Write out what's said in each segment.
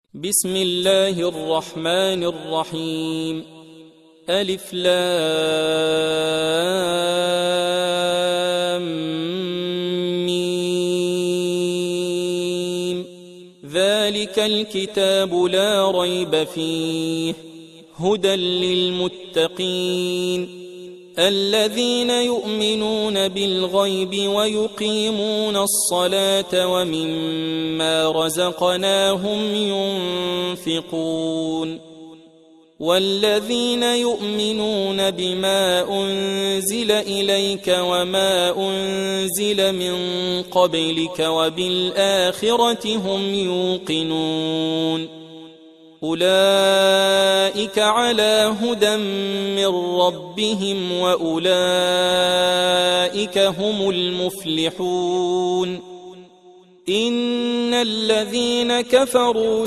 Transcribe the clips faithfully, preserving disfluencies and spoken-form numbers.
بسم الله الرحمن الرحيم. ألف لام ميم. ذلك الكتاب لا ريب فيه هدى للمتقين الذين يؤمنون بالغيب ويقيمون الصلاة ومما رزقناهم ينفقون والذين يؤمنون بما أنزل إليك وما أنزل من قبلك وبالآخرة هم يوقنون أولئك على هدى من ربهم وأولئك هم المفلحون. إن الذين كفروا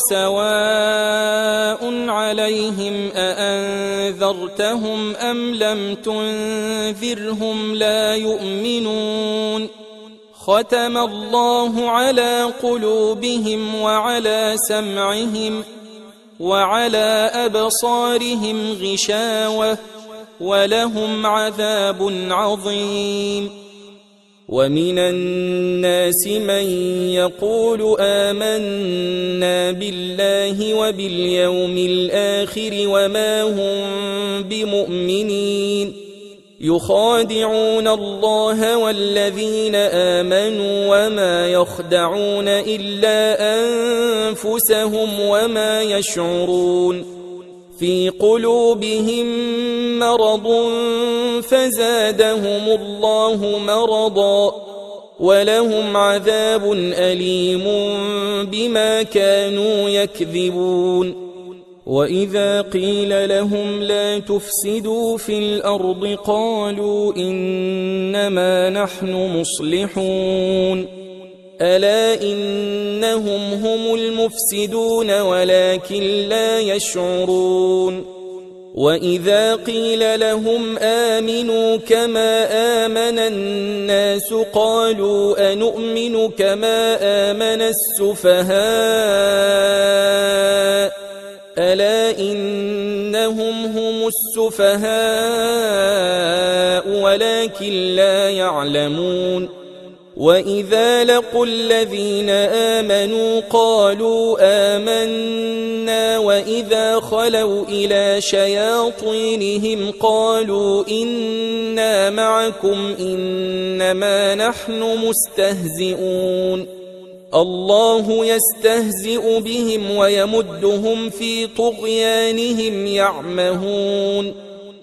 سواء عليهم أأنذرتهم أم لم تنذرهم لا يؤمنون. ختم الله على قلوبهم وعلى سمعهم وعلى أبصارهم غشاوة ولهم عذاب عظيم. ومن الناس من يقول آمنا بالله وباليوم الآخر وما هم بمؤمنين يخادعون الله والذين آمنوا وما يخدعون إلا أنفسهم وما يشعرون. في قلوبهم مرض فزادهم الله مرضا ولهم عذاب أليم بما كانوا يكذبون. وإذا قيل لهم لا تفسدوا في الأرض قالوا إنما نحن مصلحون ألا إنهم هم المفسدون ولكن لا يشعرون. وإذا قيل لهم آمنوا كما آمن الناس قالوا أنؤمن كما آمن السفهاء ألا إنهم هم السفهاء ولكن لا يعلمون. وإذا لقوا الذين آمنوا قالوا آمنا وإذا خلوا إلى شياطينهم قالوا إنا معكم إنما نحن مستهزئون. الله يستهزئ بهم ويمدهم في طغيانهم يعمهون.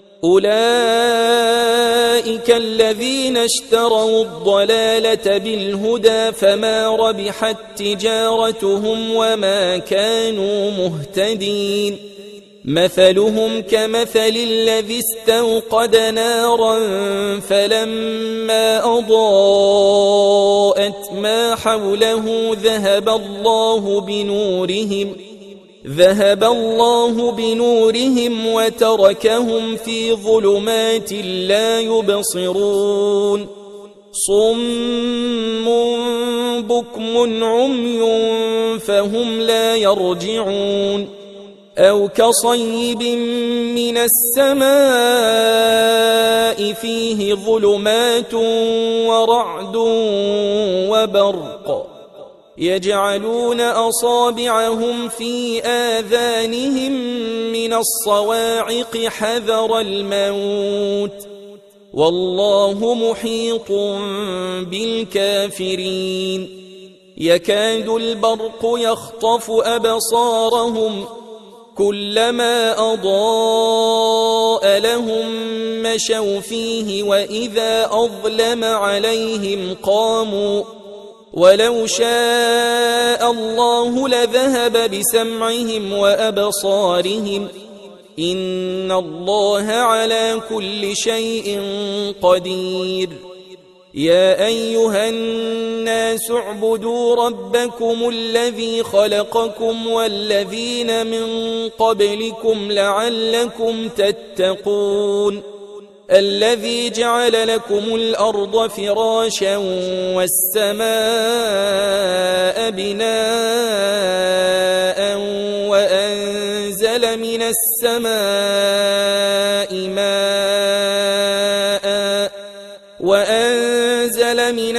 أولئك الذين اشتروا الضلالة بالهدى فما ربحت تجارتهم وما كانوا مهتدين. مثلهم كمثل الذي استوقد نارا فلما أضاءت ما حوله ذهب الله بنورهم ذهب الله بنورهم وتركهم في ظلمات لا يبصرون. صم بكم عمي فهم لا يرجعون. أو كصيب من السماء فيه ظلمات ورعد وبرق يجعلون أصابعهم في آذانهم من الصواعق حذر الموت والله محيط بالكافرين. يكاد البرق يخطف أبصارهم كلما أضاء لهم مشوا فيه وإذا أظلم عليهم قاموا ولو شاء الله لذهب بسمعهم وأبصارهم إن الله على كل شيء قدير. يا أيها الناس اعبدوا ربكم الذي خلقكم والذين من قبلكم لعلكم تتقون. الذي جعل لكم الأرض فراشا والسماء بناء من السماء ماء وأنزل من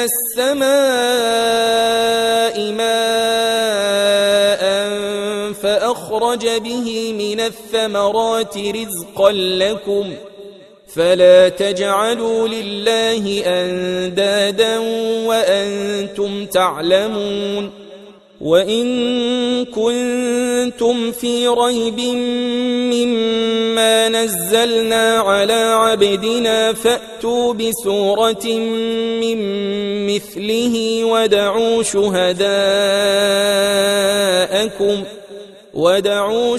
السماء ماء فأخرج به من الثمرات رزقا لكم فلا تجعلوا لله أندادا وأنتم تعلمون وإن كنتم في ريب مما نزلنا على عبدنا فأتوا بسورة من مثله ودعوا شهداءكم ودعوا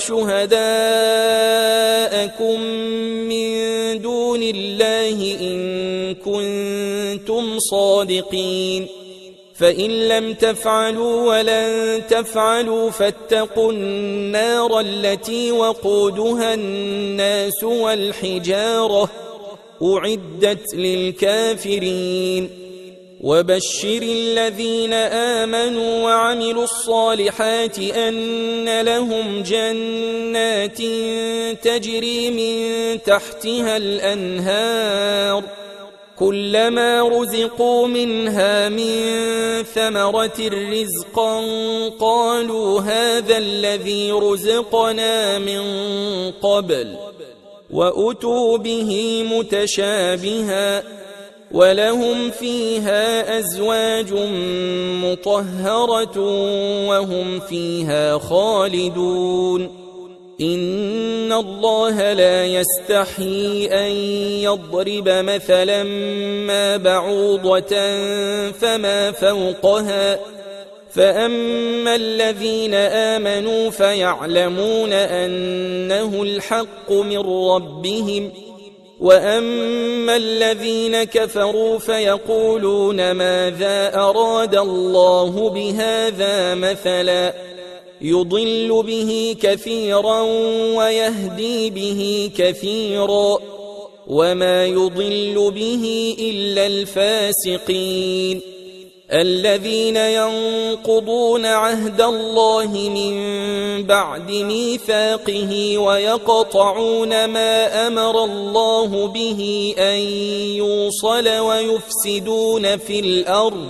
شهداءكم من دون الله إن كنتم صادقين فإن لم تفعلوا ولن تفعلوا فاتقوا النار التي وقودها الناس والحجارة أعدت للكافرين وبشر الذين آمنوا وعملوا الصالحات أن لهم جنات تجري من تحتها الأنهار كلما رزقوا منها من ثمرة رزقا قالوا هذا الذي رزقنا من قبل وأتوا به متشابها ولهم فيها أزواج مطهرة وهم فيها خالدون إن الله لا يستحيي أن يضرب مثلا ما بعوضة فما فوقها فأما الذين آمنوا فيعلمون أنه الحق من ربهم وأما الذين كفروا فيقولون ماذا أراد الله بهذا مثلا يضل به كثيرا ويهدي به كثيرا وما يضل به إلا الفاسقين الذين ينقضون عهد الله من بعد ميثاقه ويقطعون ما أمر الله به أن يوصل ويفسدون في الأرض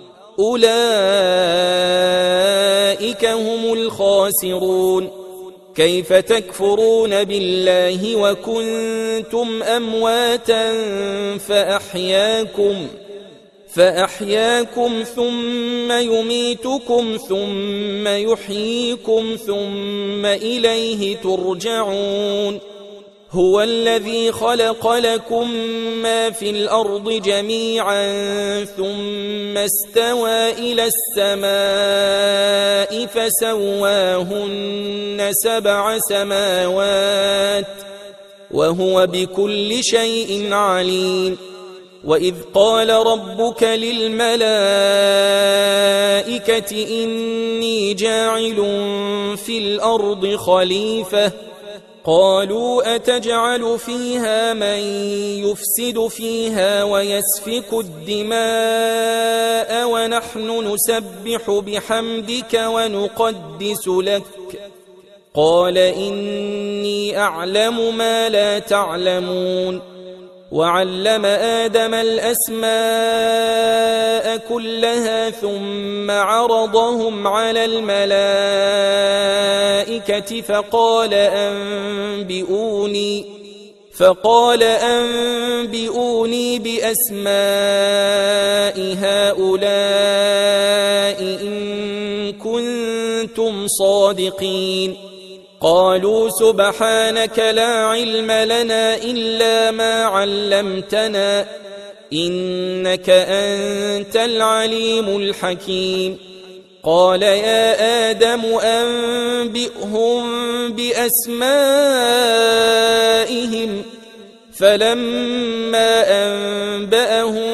أولئك هم الخاسرون كيف تكفرون بالله وكنتم أمواتا فأحياكم فأحياكم ثم يميتكم ثم يحييكم ثم إليه ترجعون هو الذي خلق لكم ما في الأرض جميعا ثم استوى إلى السماء فسواهن سبع سماوات وهو بكل شيء عليم وإذ قال ربك للملائكة إني جاعل في الأرض خليفة قالوا أتجعل فيها من يفسد فيها ويسفك الدماء ونحن نسبح بحمدك ونقدس لك قال إني أعلم ما لا تعلمون وعلم آدم الأسماء كلها ثم عرضهم على الملائكة فقال أنبئوني فقال أنبئوني بأسماء هؤلاء إن كنتم صادقين قالوا سبحانك لا علم لنا إلا ما علمتنا إنك أنت العليم الحكيم قال يا آدم أنبئهم بأسمائهم فلما أنبأهم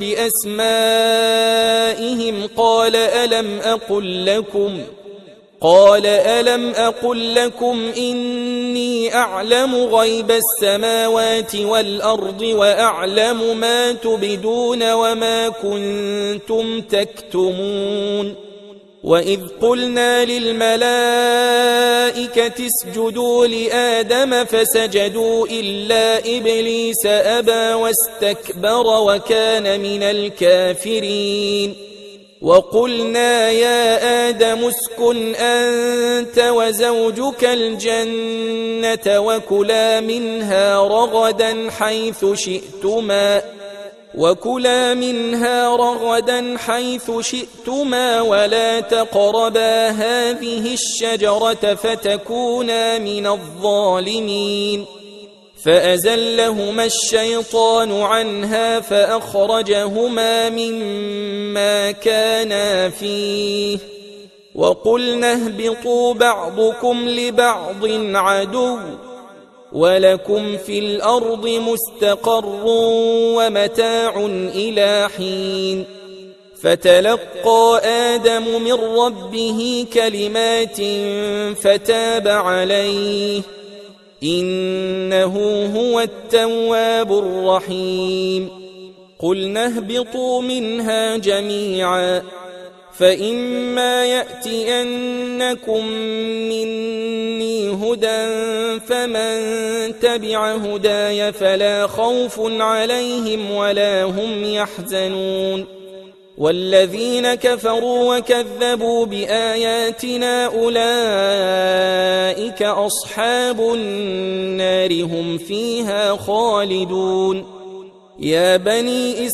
بأسمائهم قال ألم أقل لكم قال ألم أقل لكم إني أعلم غيب السماوات والأرض وأعلم ما تبدون وما كنتم تكتمون وإذ قلنا للملائكة الملائكة اسجدوا لآدم فسجدوا إلا إبليس أبى واستكبر وكان من الكافرين وقلنا يا آدم اسكن أنت وزوجك الجنة وكلا منها رغدا حيث شئتما وكلا منها رغدا حيث شئتما ولا تقربا هذه الشجرة فتكونا من الظالمين فأزلهما الشيطان عنها فأخرجهما مما كانا فيه وقلنا اهبطوا بعضكم لبعض عدو ولكم في الأرض مستقر ومتاع إلى حين فتلقى آدم من ربه كلمات فتاب عليه إنه هو التواب الرحيم قلنا اهبطوا منها جميعا فإما يأتينكم مني هدى فمن تبع هداي فلا خوف عليهم ولا هم يحزنون والذين كفروا وكذبوا بآياتنا أولئك أصحاب النار هم فيها خالدون يا بني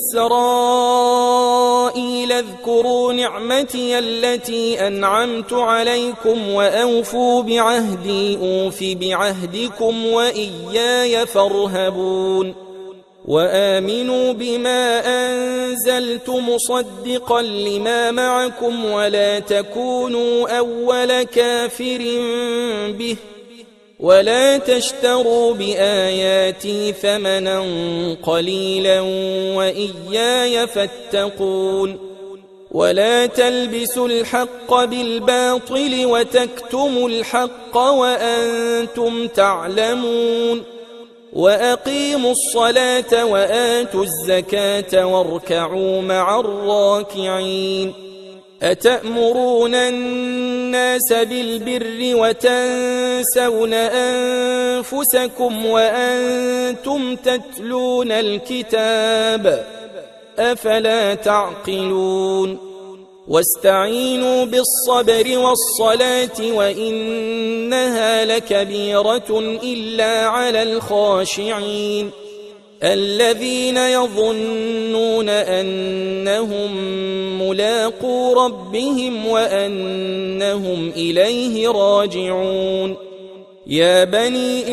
إسرائيل اذكروا نعمتي التي أنعمت عليكم وأوفوا بعهدي أوف بعهدكم وإياي فارهبون وآمنوا بما أنزلت مصدقا لما معكم ولا تكونوا أول كافر به ولا تشتروا بآياتي ثمنا قليلا وإياي فاتقون ولا تلبسوا الحق بالباطل وتكتموا الحق وأنتم تعلمون وأقيموا الصلاة وآتوا الزكاة واركعوا مع الراكعين أتأمرون الناس بالبر وتنسون أنفسكم وأنتم تتلون الكتاب أفلا تعقلون واستعينوا بالصبر والصلاة وإنها لكبيرة إلا على الخاشعين الذين يظنون أنهم ملاقو ربهم وأنهم إليه راجعون يا بني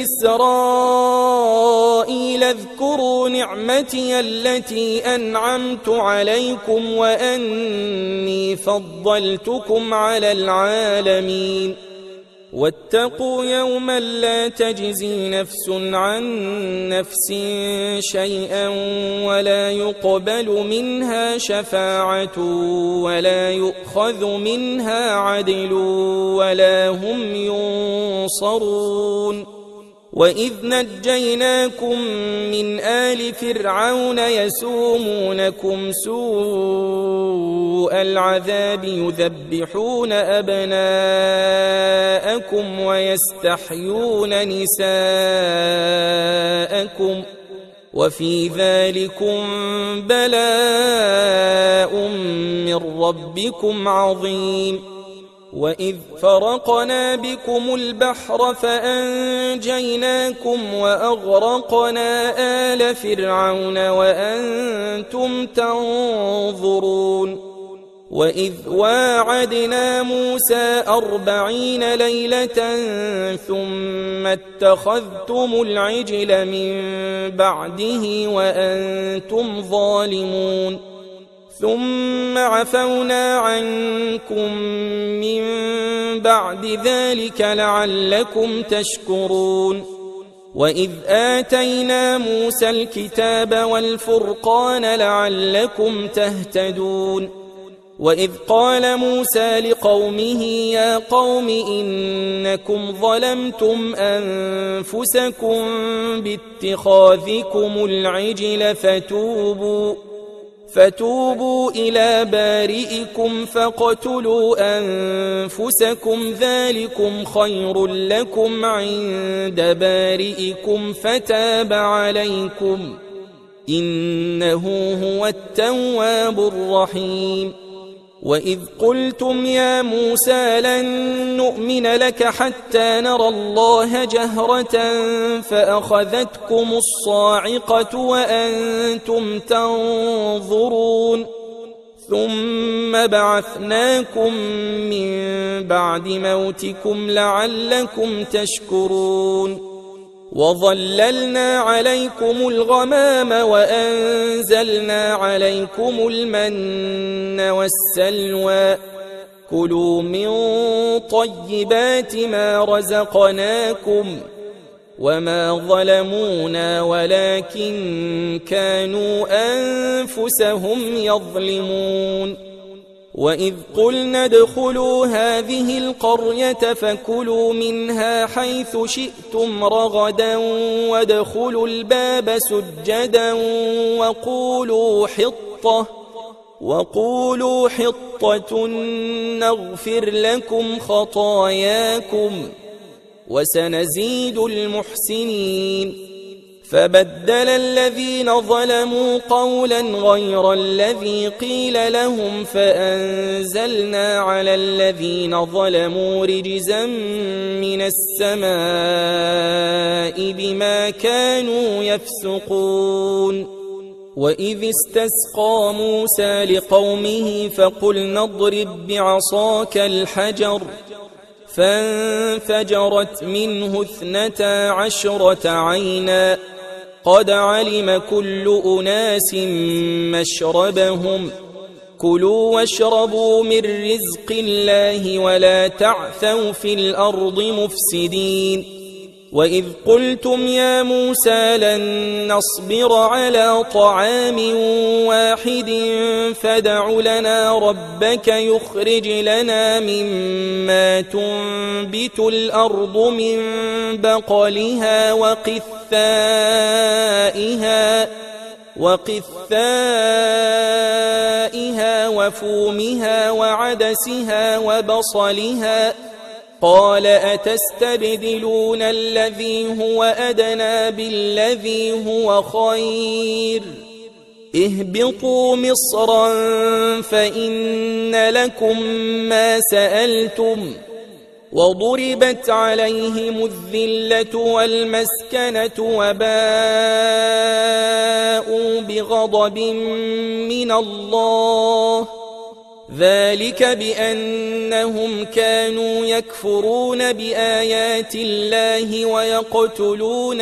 إسرائيل اذكروا نعمتي التي أنعمت عليكم وأني فضلتكم على العالمين واتقوا يوما لا تجزي نفس عن نفس شيئا ولا يقبل منها شفاعة ولا يؤخذ منها عدل ولا هم ينصرون وإذ نجيناكم من آل فرعون يسومونكم سوء العذاب يذبحون أبناءكم ويستحيون نساءكم وفي ذلكم بلاء من ربكم عظيم وإذ فرقنا بكم البحر فأنجيناكم وأغرقنا آل فرعون وأنتم تنظرون وإذ واعدنا موسى أربعين ليلة ثم اتخذتم العجل من بعده وأنتم ظالمون ثم عفونا عنكم من بعد ذلك لعلكم تشكرون وإذ آتينا موسى الكتاب والفرقان لعلكم تهتدون وإذ قال موسى لقومه يا قوم إنكم ظلمتم أنفسكم باتخاذكم العجل فتوبوا فتوبوا إلى بارئكم فاقتلوا أنفسكم ذلكم خير لكم عند بارئكم فتاب عليكم إنه هو التواب الرحيم. وإذ قلتم يا موسى لن نؤمن لك حتى نرى الله جهرة فأخذتكم الصاعقة وأنتم تنظرون ثم بعثناكم من بعد موتكم لعلكم تشكرون وظللنا عليكم الغمام وأنزلنا عليكم المن والسلوى كلوا من طيبات ما رزقناكم وما ظلمونا ولكن كانوا أنفسهم يظلمون. وإذ قلنا ادخلوا هذه القرية فكلوا منها حيث شئتم رغدا وادخلوا الباب سجدا وقولوا حطة وقولوا حطة نغفر لكم خطاياكم وسنزيد المحسنين. فبدل الذين ظلموا قولا غير الذي قيل لهم فأنزلنا على الذين ظلموا رجزا من السماء بما كانوا يفسقون. وإذ استسقى موسى لقومه فقلنا اضرب بعصاك الحجر فانفجرت منه اثنتا عشرة عينا قد علم كل أناس مشربهم كلوا واشربوا من رزق الله ولا تعثوا في الأرض مفسدين. وإذ قلتم يا موسى لن نصبر على طعام واحد فادع لنا ربك يخرج لنا مما تنبت الأرض من بقلها وقثائها وقثائها وفومها وعدسها وبصلها قال أتستبدلون الذي هو أدنى بالذي هو خير اهبطوا مصرا فإن لكم ما سألتم وضربت عليهم الذلة والمسكنة وباءوا بغضب من الله ذلك بأنهم كانوا يكفرون بآيات الله ويقتلون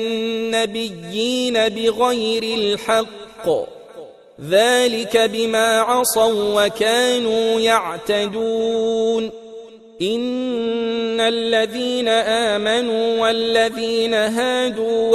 النبيين بغير الحق ذلك بما عصوا وكانوا يعتدون. إن الذين آمنوا والذين هادوا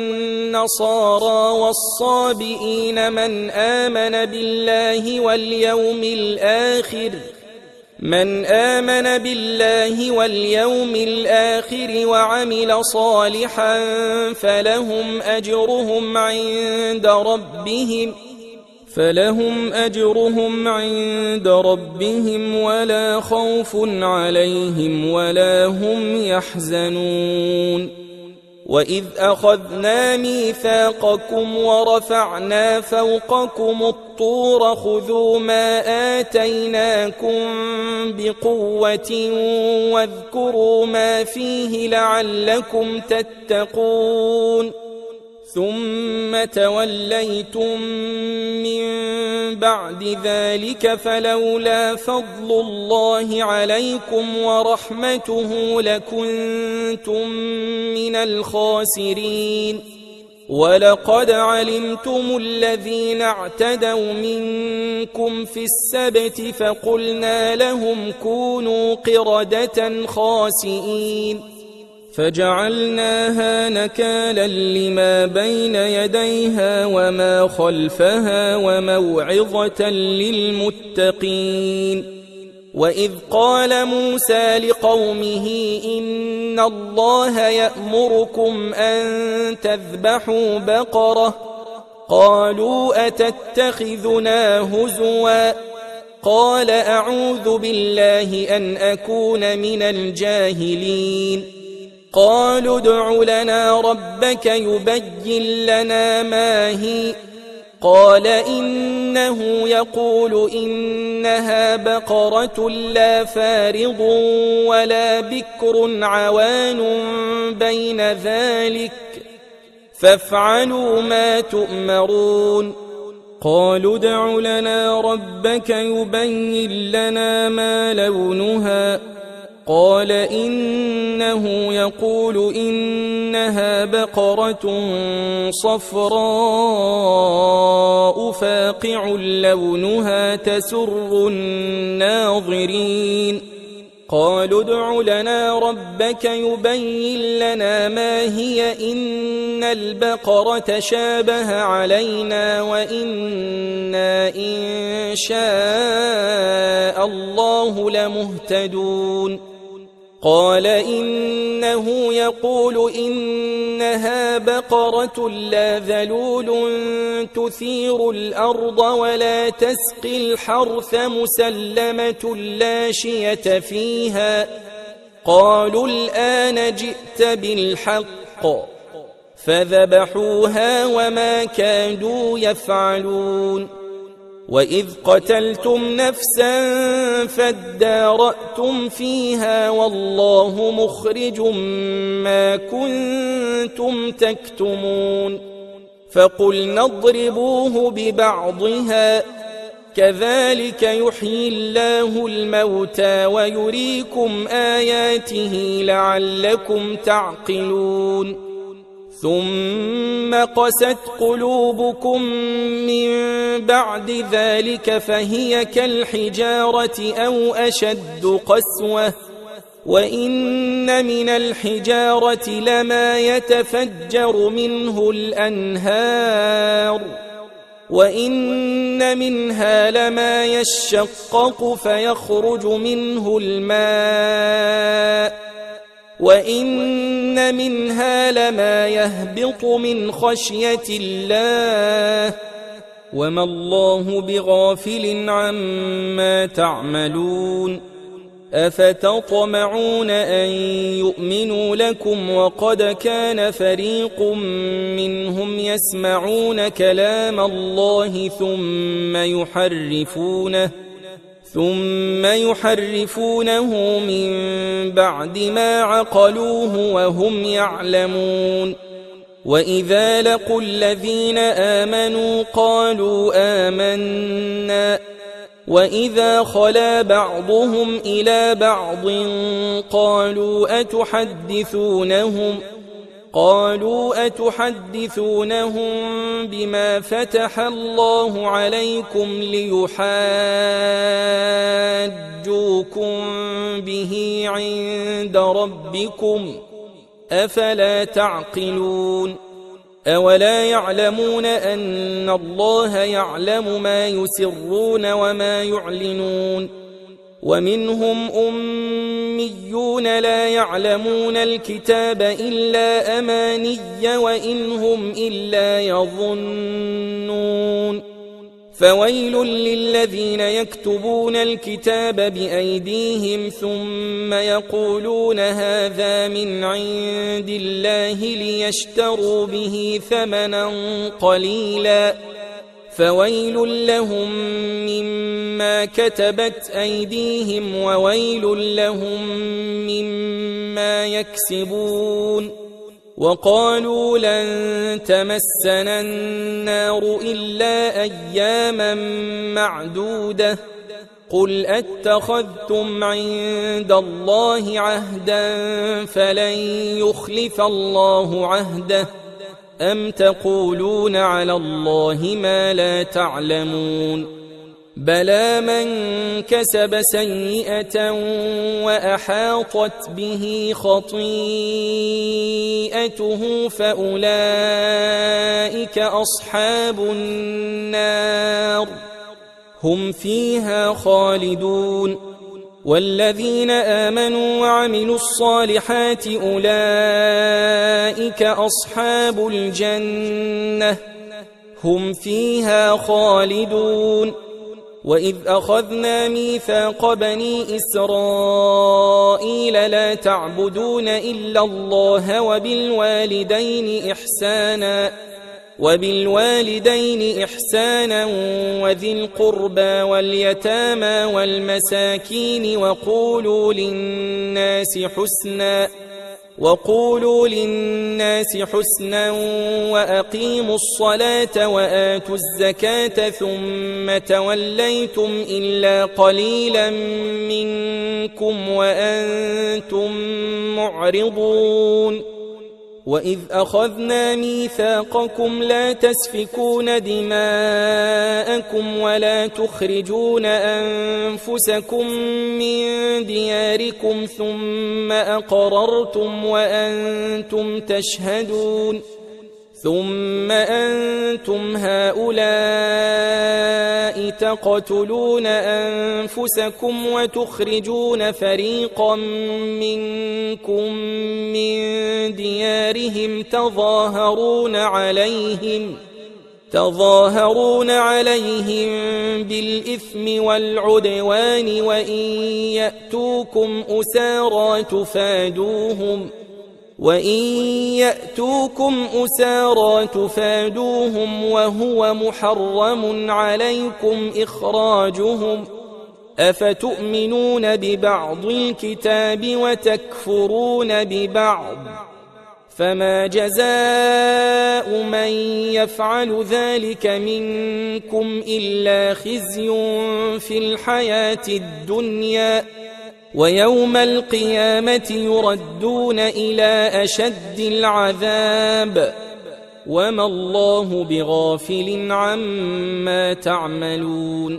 والنصارى والصابئين من آمن بالله واليوم الآخر من آمن بالله واليوم الآخر وعمل صالحا فلهم أجرهم عند ربهم فلهم أجرهم عند ربهم ولا خوف عليهم ولا هم يحزنون. وإذ أخذنا ميثاقكم ورفعنا فوقكم الطور خذوا ما آتيناكم بقوة واذكروا ما فيه لعلكم تتقون ثم توليتم من بعد ذلك فلولا فضل الله عليكم ورحمته لكنتم من الخاسرين. ولقد علمتم الذين اعتدوا منكم في السبت فقلنا لهم كونوا قردة خاسئين فجعلناها نكالا لما بين يديها وما خلفها وموعظة للمتقين. وإذ قال موسى لقومه إن الله يأمركم أن تذبحوا بقرة قالوا أتتخذنا هزوا قال أعوذ بالله أن أكون من الجاهلين قالوا ادع لنا ربك يبين لنا ما هي قال إنه يقول إنها بقرة لا فارض ولا بكر عوان بين ذلك فافعلوا ما تؤمرون قالوا ادع لنا ربك يبين لنا ما لونها قال إنه يقول إنها بقرة صفراء فاقع لونها تسر الناظرين قالوا ادع لنا ربك يبين لنا ما هي إن البقرة شابه علينا وإنا إن شاء الله لمهتدون قال إنه يقول إنها بقرة لا ذلول تثير الأرض ولا تسقي الحرث مسلمة لا شية فيها قالوا الآن جئت بالحق فذبحوها وما كادوا يفعلون وإذ قتلتم نفسا فادارأتم فيها والله مخرج ما كنتم تكتمون فقلنا اضربوه ببعضها كذلك يحيي الله الموتى ويريكم آياته لعلكم تعقلون ثم قست قلوبكم من بعد ذلك فهي كالحجارة أو أشد قسوة وإن من الحجارة لما يتفجر منه الأنهار وإن منها لما يشقق فيخرج منه الماء وإن منها لما يهبط من خشية الله وما الله بغافل عما تعملون أفتطمعون أن يؤمنوا لكم وقد كان فريق منهم يسمعون كلام الله ثم يحرفونه ثم يحرفونه من بعد ما عقلوه وهم يعلمون وإذا لقوا الذين آمنوا قالوا آمنا وإذا خلا بعضهم إلى بعض قالوا أتحدثونهم قالوا أتحدثونهم بما فتح الله عليكم ليحاجوكم به عند ربكم أفلا تعقلون أولا يعلمون أن الله يعلم ما يسرون وما يعلنون ومنهم أميون لا يعلمون الكتاب إلا أماني وإن هم إلا يظنون فويل للذين يكتبون الكتاب بأيديهم ثم يقولون هذا من عند الله ليشتروا به ثمنا قليلا فويل لهم مما كتبت أيديهم وويل لهم مما يكسبون وقالوا لن تمسنا النار إلا أياما معدودة قل أتخذتم عند الله عهدا فلن يخلف الله عهده أم تقولون على الله ما لا تعلمون بلى من كسب سيئة وأحاطت به خطيئته فأولئك أصحاب النار هم فيها خالدون والذين آمنوا وعملوا الصالحات أولئك أصحاب الجنة هم فيها خالدون وإذ أخذنا ميثاق بني إسرائيل لا تعبدون إلا الله وبالوالدين إحسانا وبالوالدين إحسانا وذي القربى واليتامى والمساكين وقولوا للناس حسنا وقولوا للناس حسنا وأقيموا الصلاة وآتوا الزكاة ثم توليتم إلا قليلا منكم وأنتم معرضون وإذ أخذنا ميثاقكم لا تسفكون دماءكم ولا تخرجون أنفسكم من دياركم ثم أقررتم وأنتم تشهدون ثم أنتم هؤلاء تقتلون أنفسكم وتخرجون فريقا منكم من ديارهم تظاهرون عليهم تظاهرون عليهم بالإثم والعدوان وإن يأتوكم أسارى تفادوهم وإن يأتوكم أسارى تفادوهم وهو محرم عليكم إخراجهم أفتؤمنون ببعض الكتاب وتكفرون ببعض فما جزاء من يفعل ذلك منكم إلا خزي في الحياة الدنيا ويوم القيامة يردون إلى أشد العذاب وما الله بغافل عما تعملون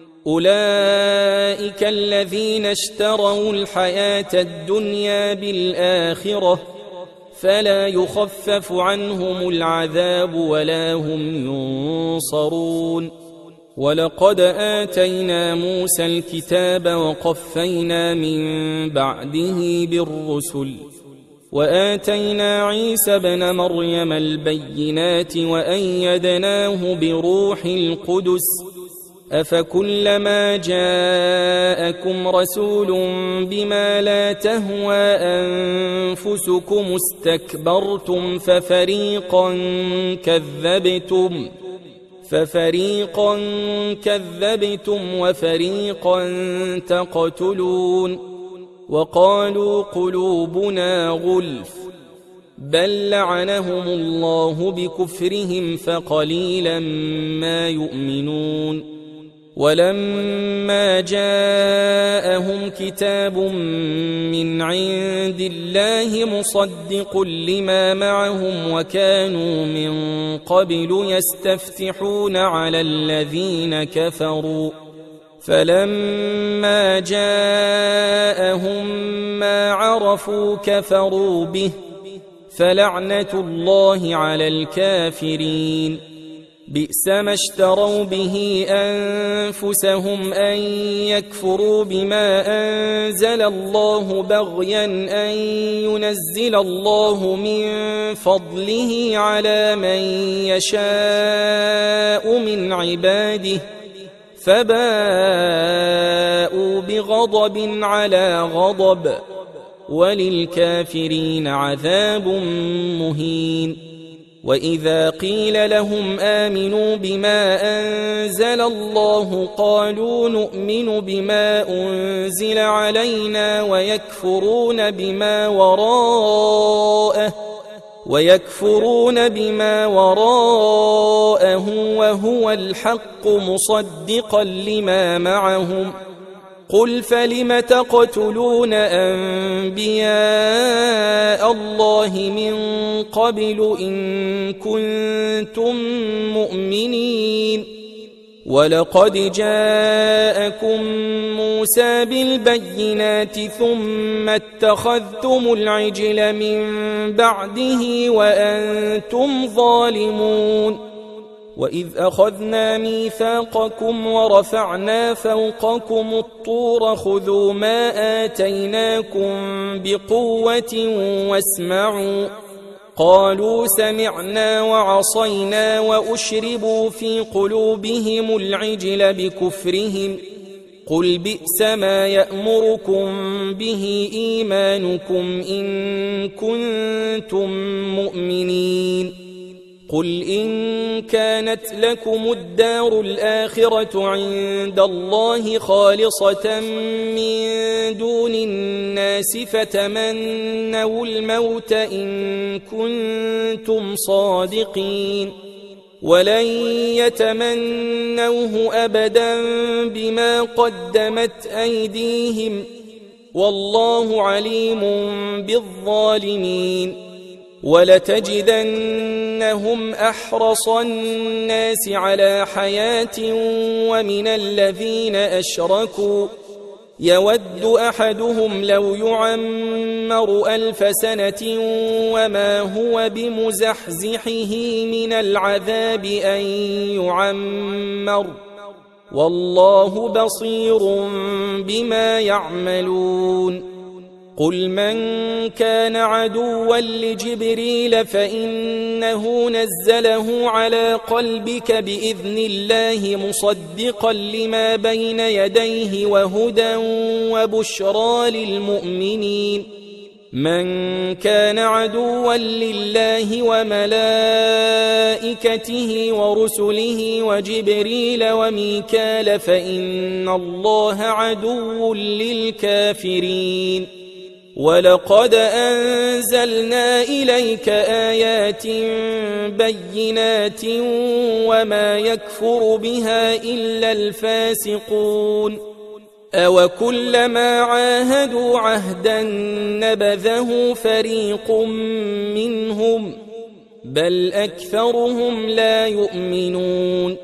أولئك الذين اشتروا الحياة الدنيا بالآخرة فلا يخفف عنهم العذاب ولا هم ينصرون ولقد آتينا موسى الكتاب وقفينا من بعده بالرسل وآتينا عيسى ابن مريم البينات وأيدناه بروح القدس أفكلما جاءكم رسول بما لا تهوى أنفسكم استكبرتم ففريقا كذبتم ففريقا كذبتم وفريقا تقتلون وقالوا قلوبنا غلف بل لعنهم الله بكفرهم فقليلا ما يؤمنون ولما جاءهم كتاب من عند الله مصدق لما معهم وكانوا من قبل يستفتحون على الذين كفروا فلما جاءهم ما عرفوا كفروا به فلعنة الله على الكافرين بئس ما اشتروا به أنفسهم أن يكفروا بما أنزل الله بغيا أن ينزل الله من فضله على من يشاء من عباده فباءوا بغضب على غضب وللكافرين عذاب مهين وإذا قيل لهم آمنوا بما أنزل الله قالوا نؤمن بما أنزل علينا ويكفرون بما وراءه ويكفرون بما وراءه وهو الحق مصدقا لما معهم قل فلم تقتلون أنبياء الله من قبل إن كنتم مؤمنين ولقد جاءكم موسى بالبينات ثم اتخذتم العجل من بعده وأنتم ظالمون وإذ أخذنا ميثاقكم ورفعنا فوقكم الطور خذوا ما آتيناكم بقوة واسمعوا قالوا سمعنا وعصينا وأشربوا في قلوبهم العجل بكفرهم قل بئس ما يأمركم به إيمانكم إن كنتم مؤمنين قل إن كانت لكم الدار الآخرة عند الله خالصة من دون الناس فتمنوا الموت إن كنتم صادقين ولن يتمنوه أبدا بما قدمت أيديهم والله عليم بالظالمين ولتجدنهم أحرص الناس على حياة ومن الذين أشركوا يود أحدهم لو يعمر ألف سنة وما هو بمزحزحه من العذاب أن يعمر والله بصير بما يعملون قل من كان عدوا لجبريل فإنه نزله على قلبك بإذن الله مصدقا لما بين يديه وهدى وبشرى للمؤمنين من كان عدوا لله وملائكته ورسله وجبريل وميكال فإن الله عدو للكافرين ولقد أنزلنا إليك آيات بينات وما يكفر بها إلا الفاسقون أوكلما عاهدوا عهدا نبذه فريق منهم بل أكثرهم لا يؤمنون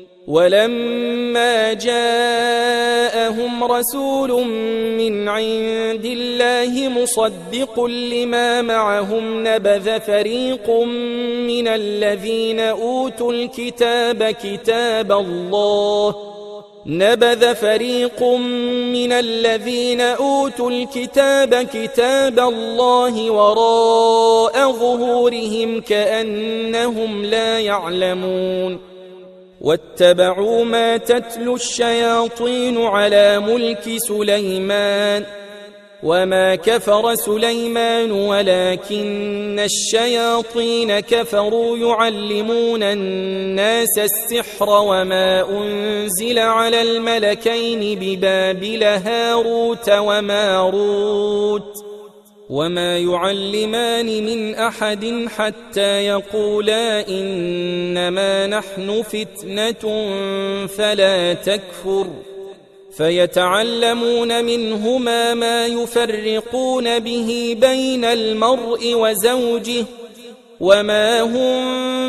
ولما جاءهم رسول من عند الله مصدق لما معهم نبذ فريق من الذين أوتوا الكتاب كتاب الله نبذ فريق من الذين أوتوا الكتاب كتاب الله وراء ظهورهم كأنهم لا يعلمون واتبعوا ما تتلو الشياطين على ملك سليمان وما كفر سليمان ولكن الشياطين كفروا يعلمون الناس السحر وما أنزل على الملكين ببابل هاروت وماروت وما يعلمان من أحد حتى يقولا إنما نحن فتنة فلا تكفر فيتعلمون منهما ما يفرقون به بين المرء وزوجه وما هم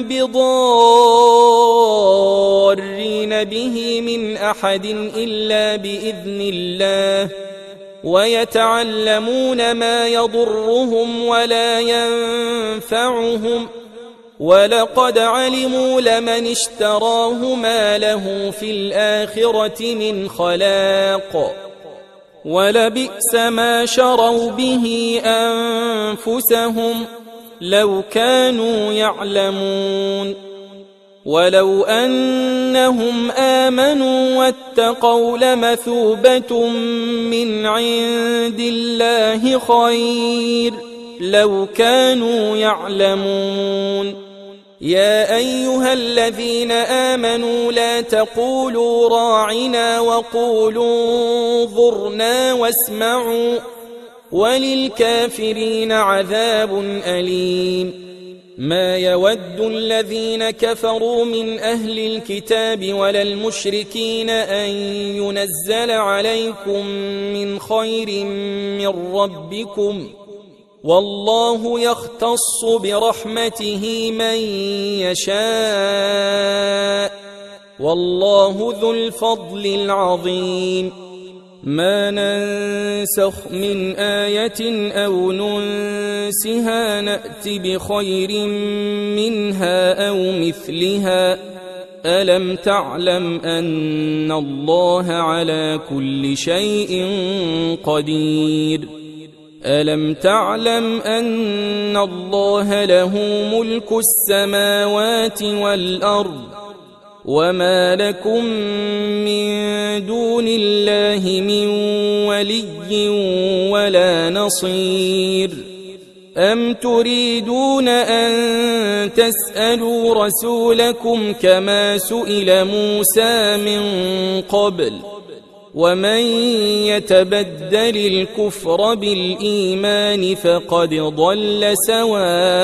بضارين به من أحد إلا بإذن الله ويتعلمون ما يضرهم ولا ينفعهم ولقد علموا لمن اشتراه ما له في الآخرة من خلاق ولبئس ما شروا به أنفسهم لو كانوا يعلمون ولو أنهم آمنوا واتقوا لمثوبة من عند الله خير لو كانوا يعلمون يا أيها الذين آمنوا لا تقولوا راعنا وقولوا انظرنا واسمعوا وللكافرين عذاب أليم ما يود الذين كفروا من أهل الكتاب ولا المشركين أن ينزل عليكم من خير من ربكم والله يختص برحمته من يشاء والله ذو الفضل العظيم ما ننسخ من آية أو ننسها نأت بخير منها أو مثلها ألم تعلم أن الله على كل شيء قدير ألم تعلم أن الله له ملك السماوات والأرض وما لكم من دون الله من ولي ولا نصير أم تريدون أن تسألوا رسولكم كما سئل موسى من قبل ومن يتبدل الكفر بالإيمان فقد ضل سواء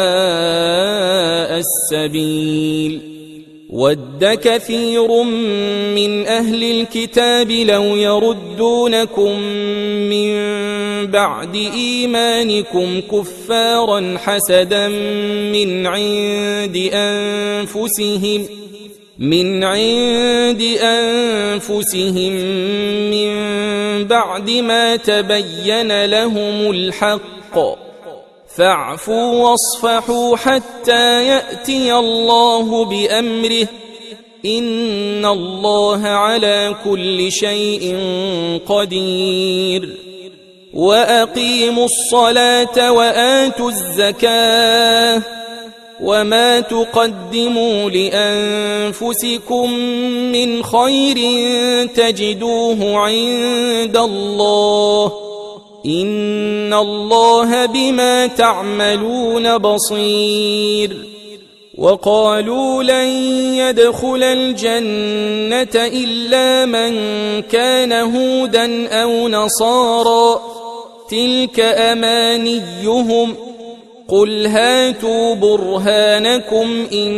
السبيل ود كثير من أهل الكتاب لو يردونكم من بعد إيمانكم كفارا حسدا من عند أنفسهم من عند أنفسهم من بعد ما تبين لهم الحق فاعفوا واصفحوا حتى يأتي الله بأمره إن الله على كل شيء قدير وأقيموا الصلاة وآتوا الزكاة وما تقدموا لأنفسكم من خير تجدوه عند الله إن الله بما تعملون بصير وقالوا لن يدخل الجنة إلا من كان هودا أو نصارى تلك أمانيهم قل هاتوا برهانكم إن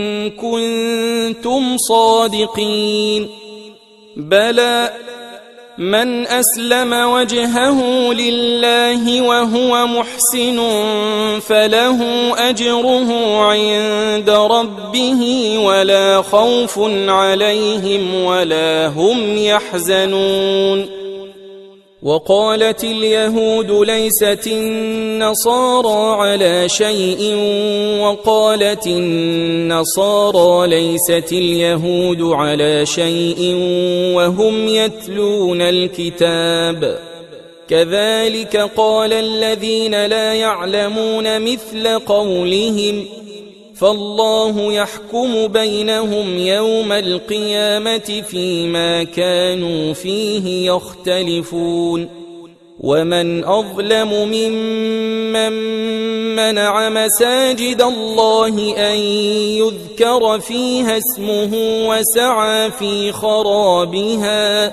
كنتم صادقين بلى من أسلم وجهه لله وهو محسن فله أجره عند ربه ولا خوف عليهم ولا هم يحزنون وقالت اليهود ليست النصارى على شيء وقالت النصارى ليست اليهود على شيء وهم يتلون الكتاب كذلك قال الذين لا يعلمون مثل قولهم فالله يحكم بينهم يوم القيامة فيما كانوا فيه يختلفون ومن أظلم ممن منع مساجد الله أن يذكر فيها اسمه وسعى في خرابها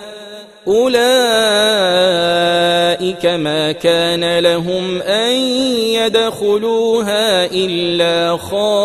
أولئك ما كان لهم أن يدخلوها إلا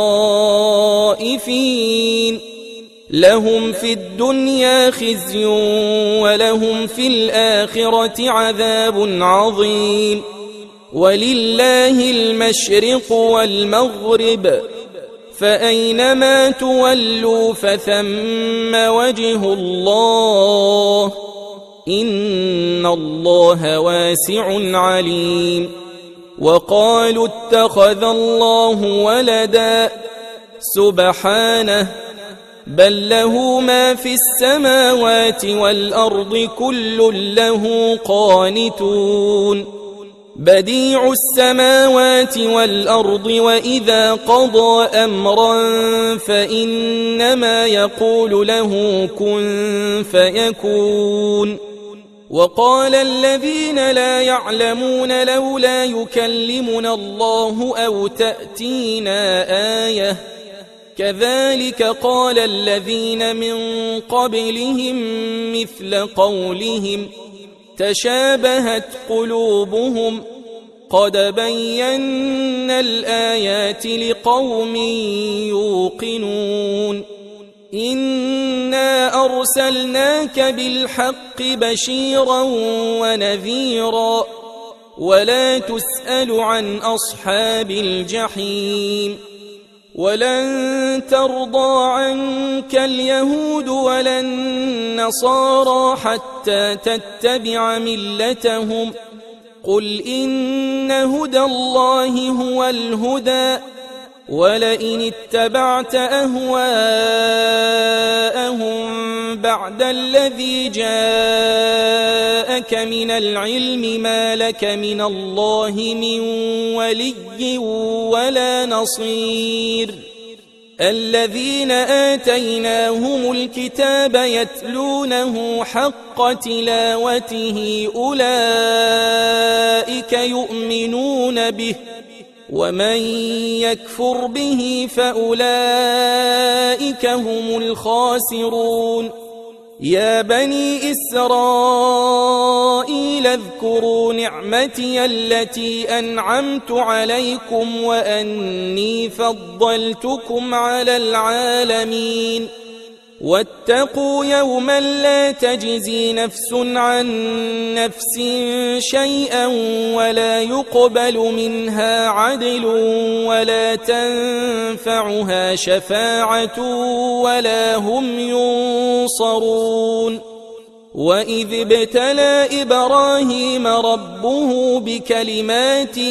خائفين لهم في الدنيا خزي ولهم في الآخرة عذاب عظيم ولله المشرق والمغرب فأينما تولوا فثم وجه الله إن الله واسع عليم وقالوا اتخذ الله ولدا سبحانه بل له ما في السماوات والأرض كل له قانتون بديع السماوات والأرض وإذا قضى أمرا فإنما يقول له كن فيكون وقال الذين لا يعلمون لولا يكلمنا الله أو تأتينا آية كذلك قال الذين من قبلهم مثل قولهم تشابهت قلوبهم قد بينا الآيات لقوم يوقنون إنا أرسلناك بالحق بشيرا ونذيرا ولا تسأل عن أصحاب الجحيم ولن ترضى عنك اليهود ولا النصارى حتى تتبع ملتهم قل إن هدى الله هو الهدى ولئن اتبعت أهواءهم بعد الذي جاءك من العلم ما لك من الله من ولي ولا نصير الذين آتيناهم الكتاب يتلونه حق تلاوته أولئك يؤمنون به ومن يكفر به فأولئك هم الخاسرون يا بني إسرائيل اذكروا نعمتي التي أنعمت عليكم وأني فضلتكم على العالمين واتقوا يوما لا تجزي نفس عن نفس شيئا ولا يقبل منها عدل ولا تنفعها شفاعة ولا هم ينصرون وإذ ابتلى إبراهيم ربه بكلمات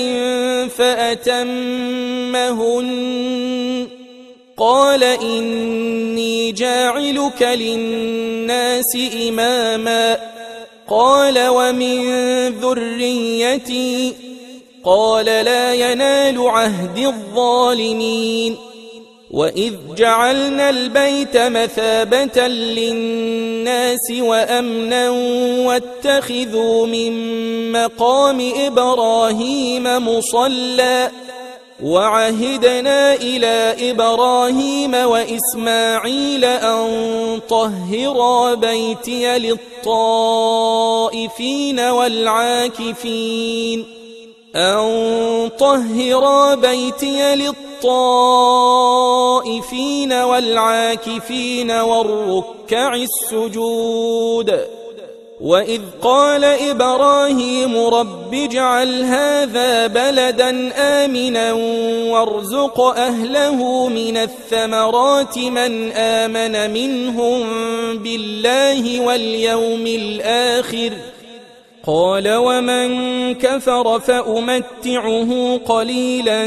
فأتمهن قال إني جاعلك للناس إماما قال ومن ذريتي قال لا ينال عهد الظالمين وإذ جعلنا البيت مثابة للناس وأمنا واتخذوا من مقام إبراهيم مصلى وعهدنا إلى إبراهيم وإسماعيل أن طهرا بيتي للطائفين والعاكفين أن طهرا بيتي للطائفين والعاكفين والركع السجود وإذ قال إبراهيم رب اجعل هذا بلدا آمنا وارزق أهله من الثمرات من آمن منهم بالله واليوم الآخر قال ومن كفر فأمتعه قليلا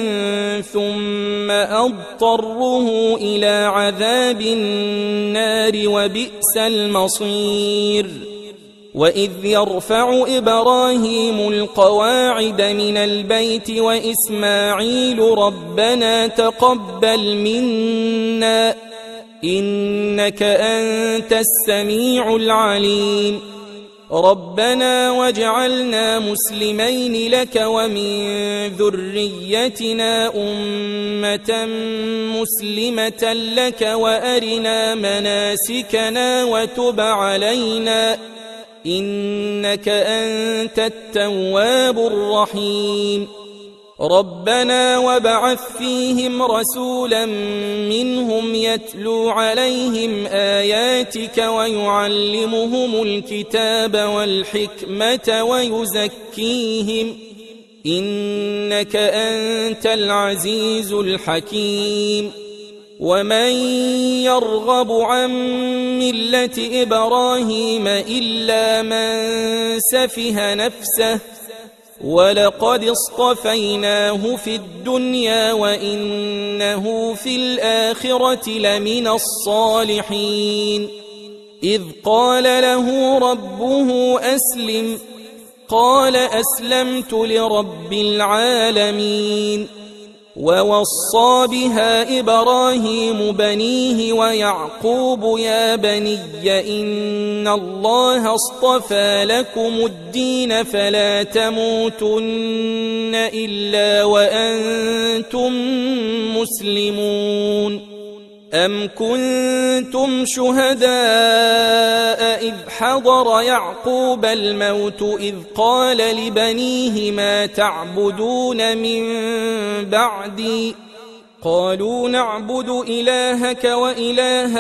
ثم أضطره إلى عذاب النار وبئس المصير وإذ يرفع إبراهيم القواعد من البيت وإسماعيل ربنا تقبل منا إنك أنت السميع العليم ربنا واجعلنا مسلمين لك ومن ذريتنا أمة مسلمة لك وأرنا مناسكنا وتب علينا إنك أنت التواب الرحيم ربنا وابعث فيهم رسولا منهم يتلو عليهم آياتك ويعلمهم الكتاب والحكمة ويزكيهم إنك أنت العزيز الحكيم ومن يرغب عن ملة إبراهيم إلا من سفه نفسه ولقد اصطفيناه في الدنيا وإنه في الآخرة لمن الصالحين إذ قال له ربه أسلم قال أسلمت لرب العالمين ووصى بها إبراهيم بنيه ويعقوب يا بني إن الله اصطفى لكم الدين فلا تموتن إلا وأنتم مسلمون أم كنتم شهداء إذ حضر يعقوب الموت إذ قال لبنيه ما تعبدون من بعدي قالوا نعبد إلهك وإله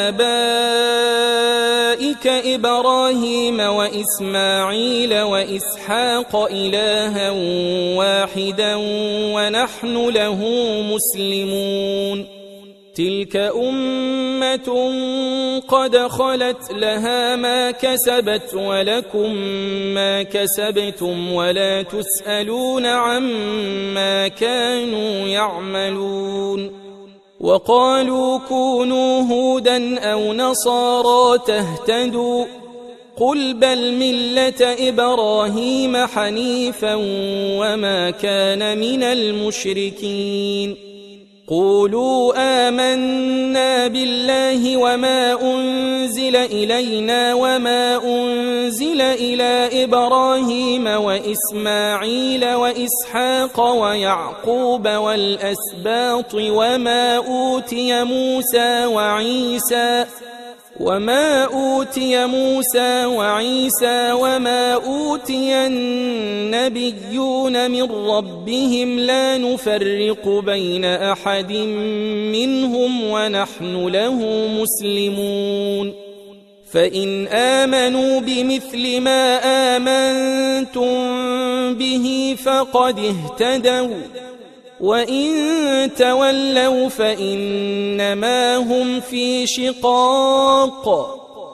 آبائك إبراهيم وإسماعيل وإسحاق إلها واحدا ونحن له مسلمون تلك أمة قد خلت لها ما كسبت ولكم ما كسبتم ولا تسألون عما كانوا يعملون وقالوا كونوا هودا أو نصارى تهتدوا قل بل ملة إبراهيم حنيفا وما كان من المشركين قولوا آمنا بالله وما أنزل إلينا وما أنزل إلى إبراهيم وإسماعيل وإسحاق ويعقوب والأسباط وما أوتي موسى وعيسى وما أوتي موسى وعيسى وما أوتي النبيون من ربهم لا نفرق بين أحد منهم ونحن له مسلمون فإن آمنوا بمثل ما آمنتم به فقد اهتدوا وإن تولوا فإنما هم في شقاق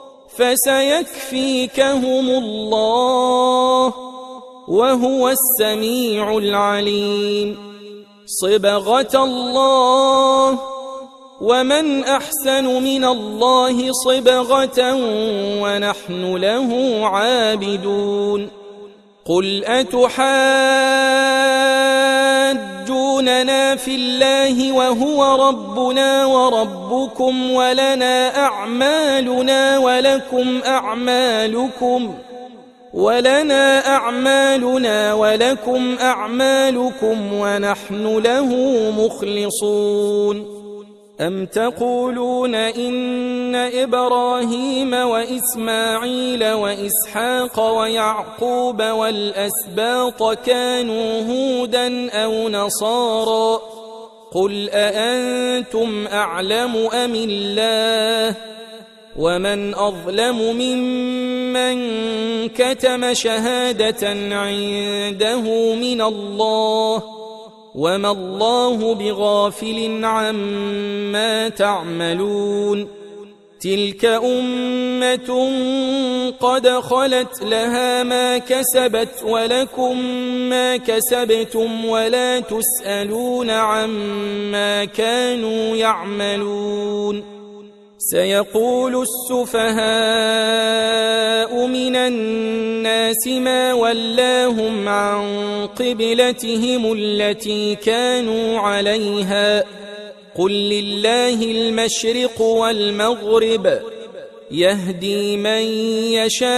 فسيكفيكهم الله وهو السميع العليم صبغة الله ومن أحسن من الله صبغة ونحن له عابدون قل أتحاجوننا في الله وهو ربنا وربكم ولنا أعمالنا ولكم أعمالكم ولنا أعمالنا ولكم أعمالكم ونحن له مخلصون أم تقولون إن إبراهيم وإسماعيل وإسحاق ويعقوب والأسباط كانوا هودا أو نصارى قل أأنتم أعلم أم الله ومن أظلم ممن كتم شهادة عنده من الله وما الله بغافل عما تعملون تلك أمة قد خلت لها ما كسبت ولكم ما كسبتم ولا تسألون عما كانوا يعملون سيقول السفهاء من الناس ما ولاهم عن قبلتهم التي كانوا عليها قل لله المشرق والمغرب يهدي من يشاء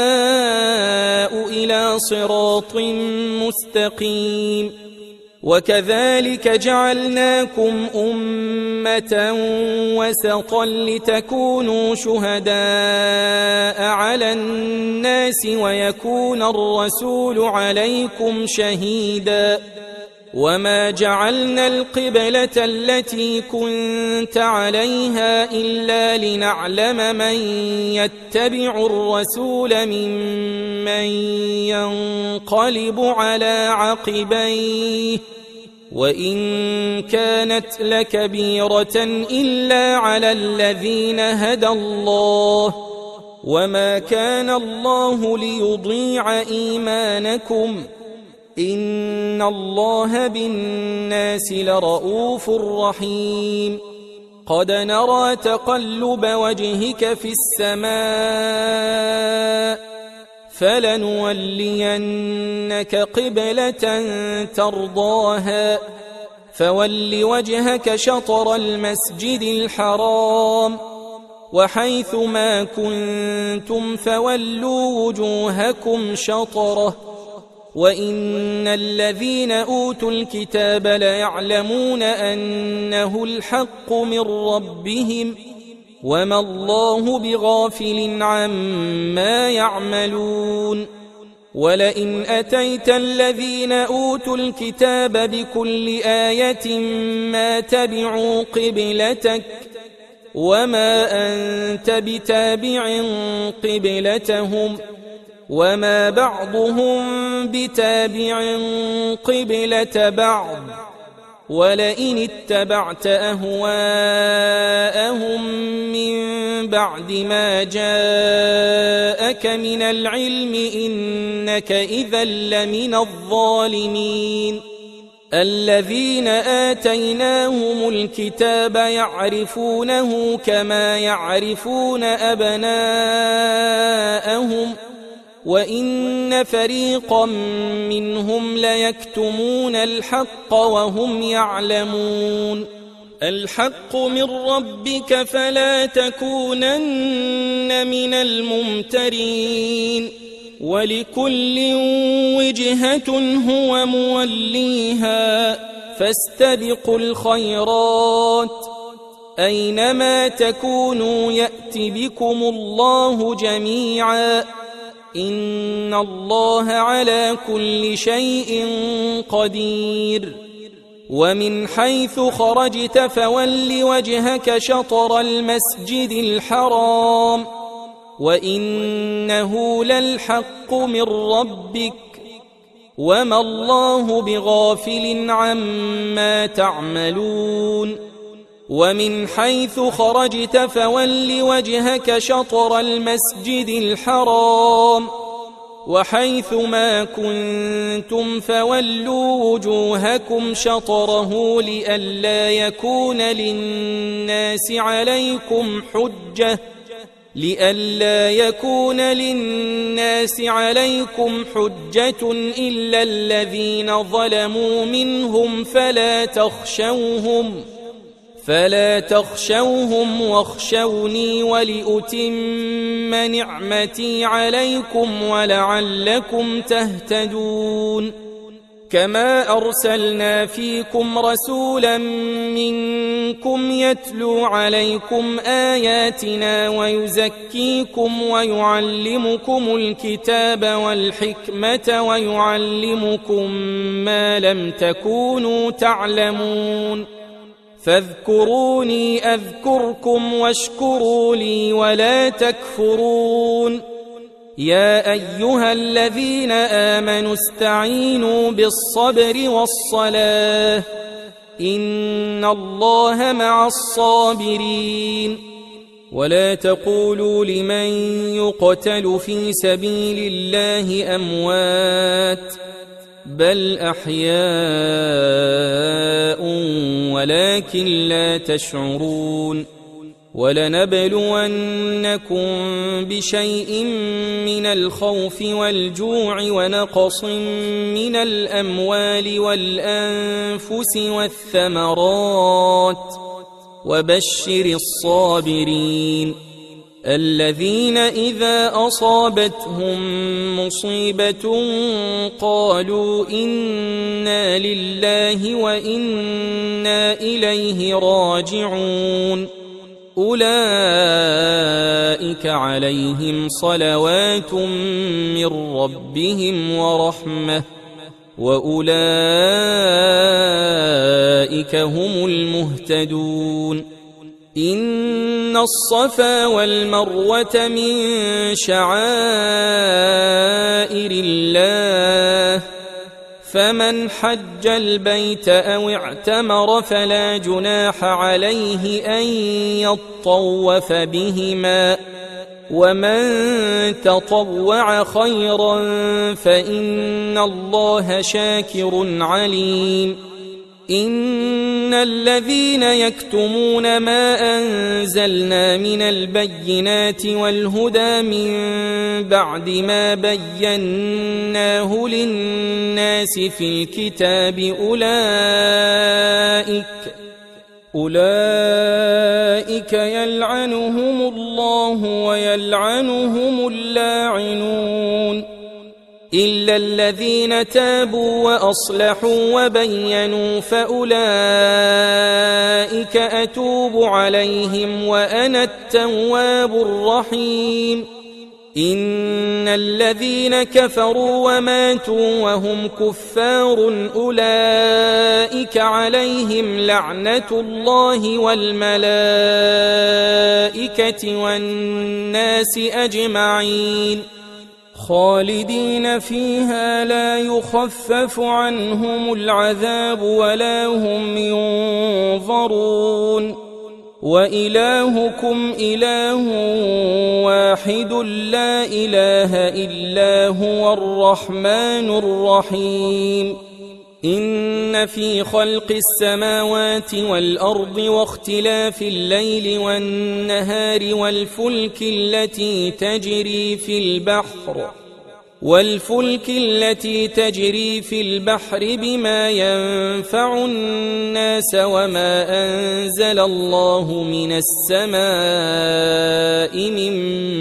إلى صراط مستقيم وكذلك جعلناكم أمة وسطا لتكونوا شهداء على الناس ويكون الرسول عليكم شهيدا وما جعلنا القبلة التي كنت عليها إلا لنعلم من يتبع الرسول ممن ينقلب على عقبيه وإن كانت لكبيرة إلا على الذين هدى الله وما كان الله ليضيع إيمانكم إن الله بالناس لرؤوف رحيم قد نرى تقلب وجهك في السماء فلنولينك قبلة ترضاها فول وجهك شطر المسجد الحرام وحيث ما كنتم فولوا وجوهكم شطره وإن الذين أوتوا الكتاب ليعلمون أنه الحق من ربهم وما الله بغافل عما يعملون ولئن أتيت الذين أوتوا الكتاب بكل آية ما تبعوا قبلتك وما أنت بتابع قبلتهم وما بعضهم بتابع قبلة بعض ولئن اتبعت أهواءهم من بعد ما جاءك من العلم إنك إذا لمن الظالمين الذين آتيناهم الكتاب يعرفونه كما يعرفون أبناءهم وإن فريقا منهم ليكتمون الحق وهم يعلمون الحق من ربك فلا تكونن من الممترين ولكل وجهة هو موليها فاستبقوا الخيرات أينما تكونوا يأت بكم الله جميعا إن الله على كل شيء قدير ومن حيث خرجت فول وجهك شطر المسجد الحرام وإنه للحق من ربك وما الله بغافل عما تعملون ومن حيث خرجت فول وجهك شطر المسجد الحرام وحيث ما كنتم فولوا وجوهكم شطره لئلا يكون للناس عليكم حجة لئلا يكون للناس عليكم حجة إلا الذين ظلموا منهم فلا تخشوهم فلا تخشوهم واخشوني ولأتم نعمتي عليكم ولعلكم تهتدون كما أرسلنا فيكم رسولا منكم يتلو عليكم آياتنا ويزكيكم ويعلمكم الكتاب والحكمة ويعلمكم ما لم تكونوا تعلمون فاذكروني أذكركم واشكروا لي ولا تكفرون يا أيها الذين آمنوا استعينوا بالصبر والصلاة إن الله مع الصابرين ولا تقولوا لمن يقتل في سبيل الله أموات بل أحياء ولكن لا تشعرون ولنبلونكم بشيء من الخوف والجوع ونقص من الأموال والأنفس والثمرات وبشر الصابرين الذين إذا أصابتهم مصيبة قالوا إنا لله وإنا إليه راجعون أولئك عليهم صلوات من ربهم ورحمة وأولئك هم المهتدون إن الصفا والمروة من شعائر الله فمن حج البيت أو اعتمر فلا جناح عليه أن يطوف بهما ومن تطوع خيرا فإن الله شاكر عليم إن الذين يكتمون ما أنزلنا من البينات والهدى من بعد ما بيناه للناس في الكتاب أولئك أولئك يلعنهم الله ويلعنهم اللاعنون إلا الذين تابوا وأصلحوا وبينوا فأولئك أتوب عليهم وأنا التواب الرحيم إن الذين كفروا وماتوا وهم كفار أولئك عليهم لعنة الله والملائكة والناس أجمعين خالدين فيها لا يخفف عنهم العذاب ولا هم ينظرون وإلهكم إله واحد لا إله إلا هو الرحمن الرحيم إن في خلق السماوات والأرض واختلاف الليل والنهار والفلك التي تجري في البحر والفلك التي تجري في البحر بما ينفع الناس وما أنزل الله من السماء من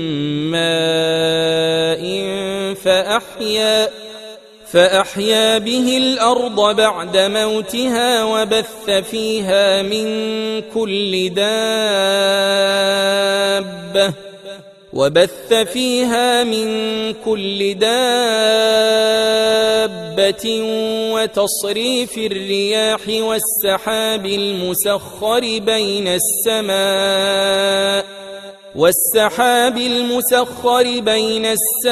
ماء فأحيا فأحيا به الأرض بعد موتها وبث فيها من كل دابة وبث فيها من كل دابة وتصريف الرياح والسحاب المسخر بين السماء والسحاب المسخر بين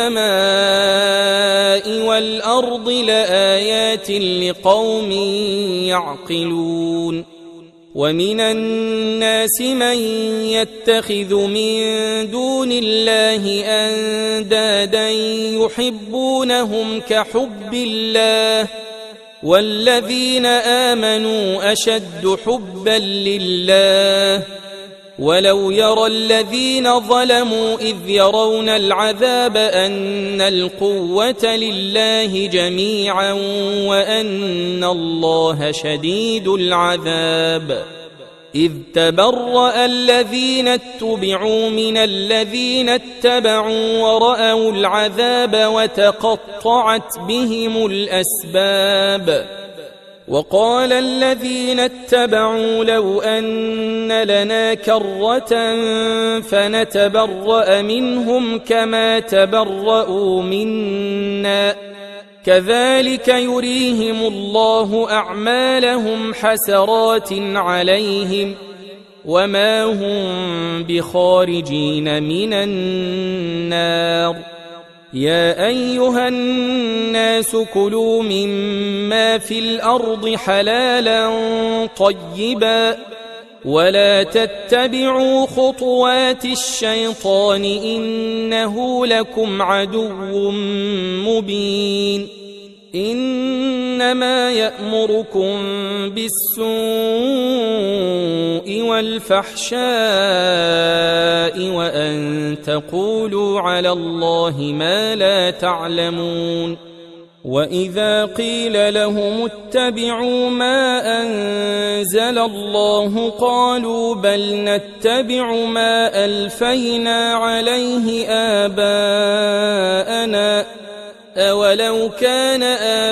السماء والأرض لآيات لقوم يعقلون ومن الناس من يتخذ من دون الله أندادا يحبونهم كحب الله والذين آمنوا أشد حبا لله ولو يرى الذين ظلموا إذ يرون العذاب أن القوة لله جميعا وأن الله شديد العذاب إذ تبرأ الذين اتبعوا من الذين اتبعوا ورأوا العذاب وتقطعت بهم الأسباب وقال الذين اتبعوا لو أن لنا كرة فنتبرأ منهم كما تبرأوا منا كذلك يريهم الله أعمالهم حسرات عليهم وما هم بخارجين من النار يا أيها الناس كلوا مما في الأرض حلالا طيبا ولا تتبعوا خطوات الشيطان إنه لكم عدو مبين إنما يأمركم بالسوء والفحشاء وأن تقولوا على الله ما لا تعلمون وإذا قيل لهم اتبعوا ما أنزل الله قالوا بل نتبع ما ألفينا عليه آباءنا أولو كان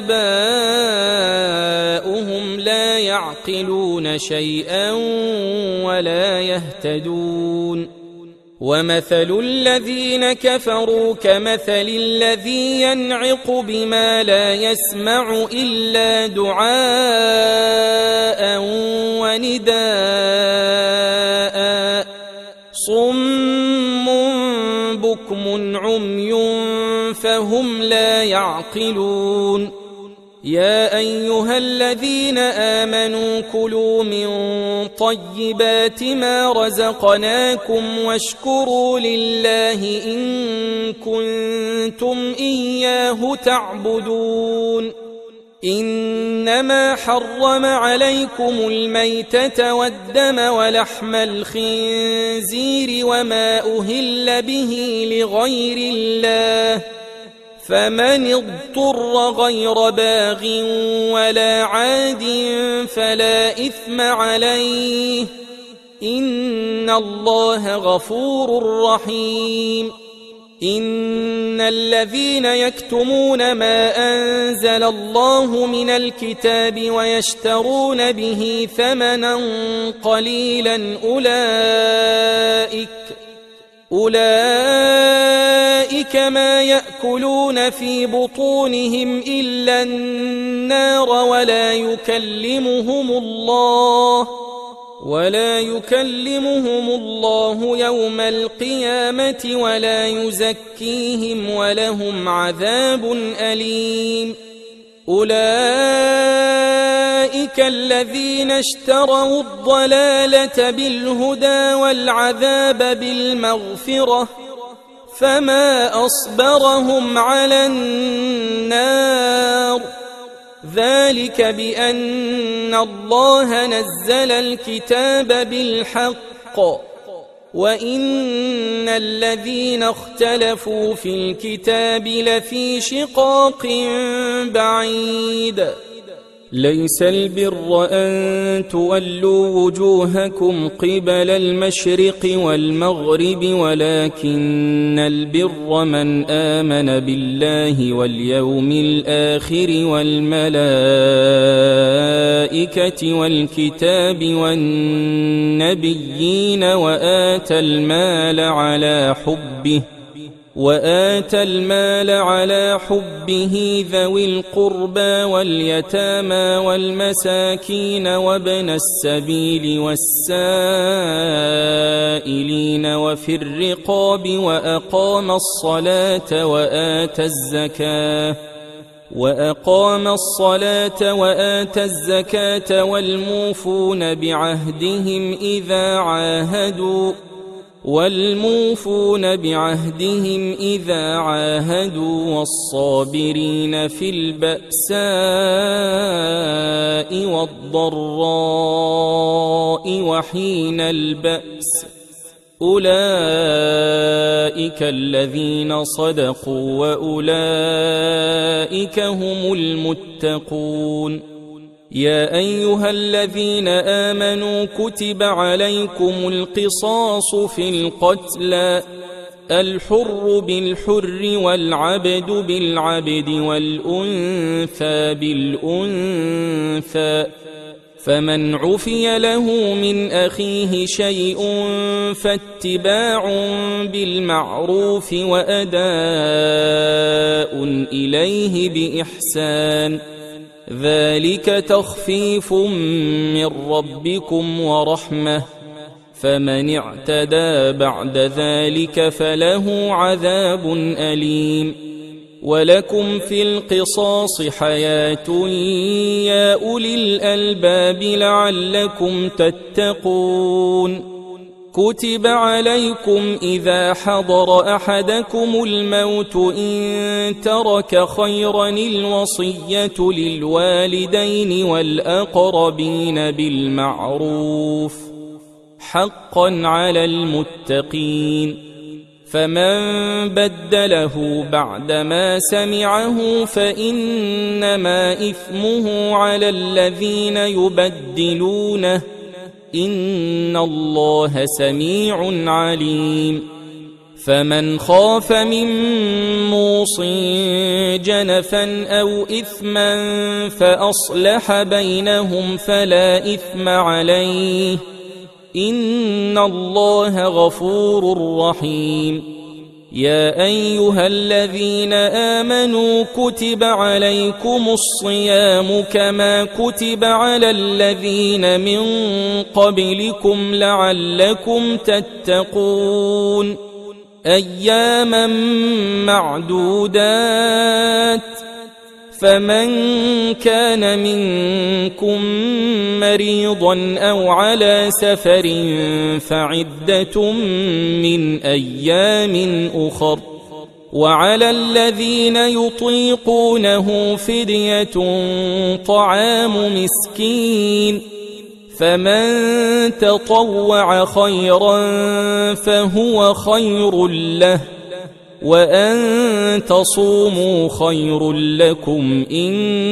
آباؤهم لا يعقلون شيئا ولا يهتدون ومثل الذين كفروا كمثل الذي ينعق بما لا يسمع إلا دعاء ونداء صم بكم عمي فهم لا يعقلون يا أيها الذين آمنوا كلوا من طيبات ما رزقناكم واشكروا لله إن كنتم إياه تعبدون إنما حرم عليكم الميتة والدم ولحم الخنزير وما أهل به لغير الله فمن اضطر غير باغ ولا عاد فلا إثم عليه إن الله غفور رحيم إن الذين يكتمون ما أنزل الله من الكتاب ويشترون به ثمنا قليلا أولئك أولئك ما يأكلون في بطونهم إلا النار ولا يكلمهم الله ولا يكلمهم الله يوم القيامة ولا يزكيهم ولهم عذاب أليم. أولئك الذين اشتروا الضلالة بالهدى والعذاب بالمغفرة فما أصبرهم على النار. ذلك بأن الله نزل الكتاب بالحق وإن الذين اختلفوا في الكتاب لفي شقاق بعيد. ليس البر أن تولوا وجوهكم قبل المشرق والمغرب ولكن البر من آمن بالله واليوم الآخر والملائكة والكتاب والنبيين وآتى المال على حبه وآتى المال على حبه ذوي القربى واليتامى والمساكين وابن السبيل والسائلين وفي الرقاب وأقام الصلاة وآتى الزكاة وأقام الصلاة وآتى الزكاة والموفون بعهدهم إذا عاهدوا والموفون بعهدهم إذا عاهدوا والصابرين في البأساء والضراء وحين البأس. أولئك الذين صدقوا وأولئك هم المتقون. يا أيها الذين آمنوا كتب عليكم القصاص في القتلى الحر بالحر والعبد بالعبد والأنثى بالأنثى فمن عفي له من أخيه شيء فاتباع بالمعروف وأداء إليه بإحسان ذلك تخفيف من ربكم ورحمة فمن اعتدى بعد ذلك فله عذاب أليم. ولكم في القصاص حياة يا أولي الألباب لعلكم تتقون. كتب عليكم إذا حضر أحدكم الموت إن ترك خيرا الوصية للوالدين والأقربين بالمعروف حقا على المتقين. فمن بدله بعدما سمعه فإنما إثمه على الذين يبدلونه إن الله سميع عليم. فمن خاف من موص جنفا أو إثما فأصلح بينهم فلا إثم عليه إن الله غفور رحيم. يا أيها الذين آمنوا كتب عليكم الصيام كما كتب على الذين من قبلكم لعلكم تتقون أياما معدودات فمن كان منكم مريضا أو على سفر فعدة من أيام أخر وعلى الذين يطيقونه فدية طعام مسكين فمن تطوع خيرا فهو خير له وأن تصوموا خير لكم إن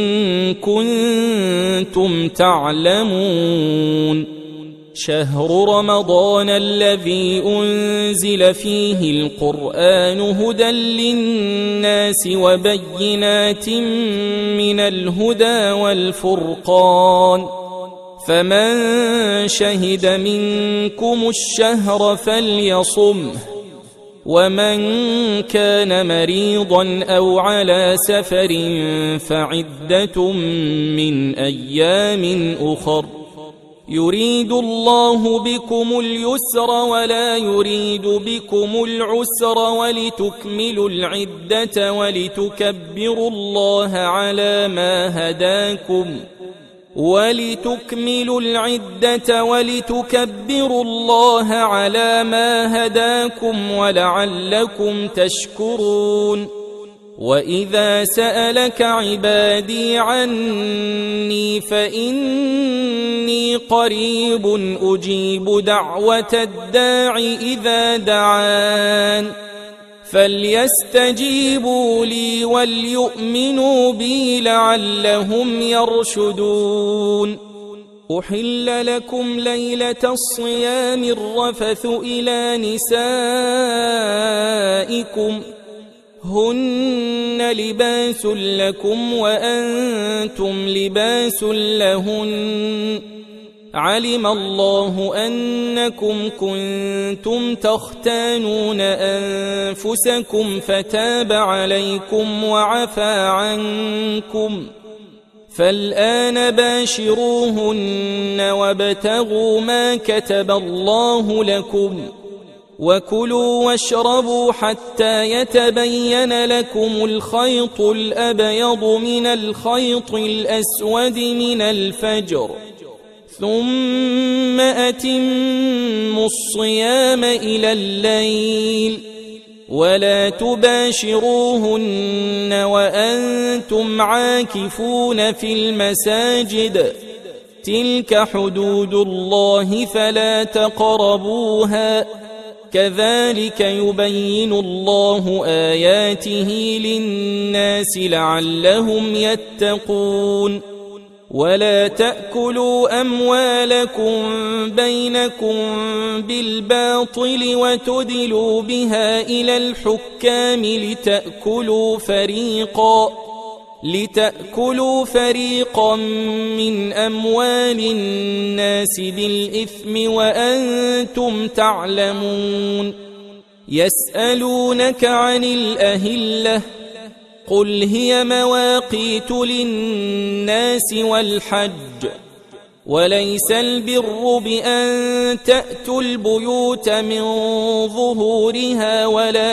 كنتم تعلمون. شهر رمضان الذي أنزل فيه القرآن هدى للناس وبينات من الهدى والفرقان فمن شهد منكم الشهر فليصمه ومن كان مريضا أو على سفر فعدة من أيام أخر يريد الله بكم اليسر ولا يريد بكم العسر ولتكملوا العدة ولتكبروا الله على ما هداكم ولتكملوا العدة ولتكبروا الله على ما هداكم ولعلكم تشكرون. وإذا سألك عبادي عني فإني قريب أجيب دعوة الداع إذا دعان فليستجيبوا لي وليؤمنوا بي لعلهم يرشدون. أحل لكم ليلة الصيام الرفث إلى نسائكم هن لباس لكم وأنتم لباس لهن علم الله أنكم كنتم تختانون أنفسكم فتاب عليكم وعفى عنكم فالآن باشروهن وابتغوا ما كتب الله لكم وكلوا واشربوا حتى يتبين لكم الخيط الأبيض من الخيط الأسود من الفجر ثم أتموا الصيام إلى الليل ولا تباشروهن وأنتم عاكفون في المساجد تلك حدود الله فلا تقربوها كذلك يبين الله آياته للناس لعلهم يتقون. ولا تأكلوا أموالكم بينكم بالباطل وتدلوا بها إلى الحكام لتأكلوا فريقا لتأكلوا فريقا من أموال الناس بالإثم وأنتم تعلمون. يسألونك عن الأهلة قل هي مواقيت للناس والحج وليس البر بأن تأتوا البيوت من ظهورها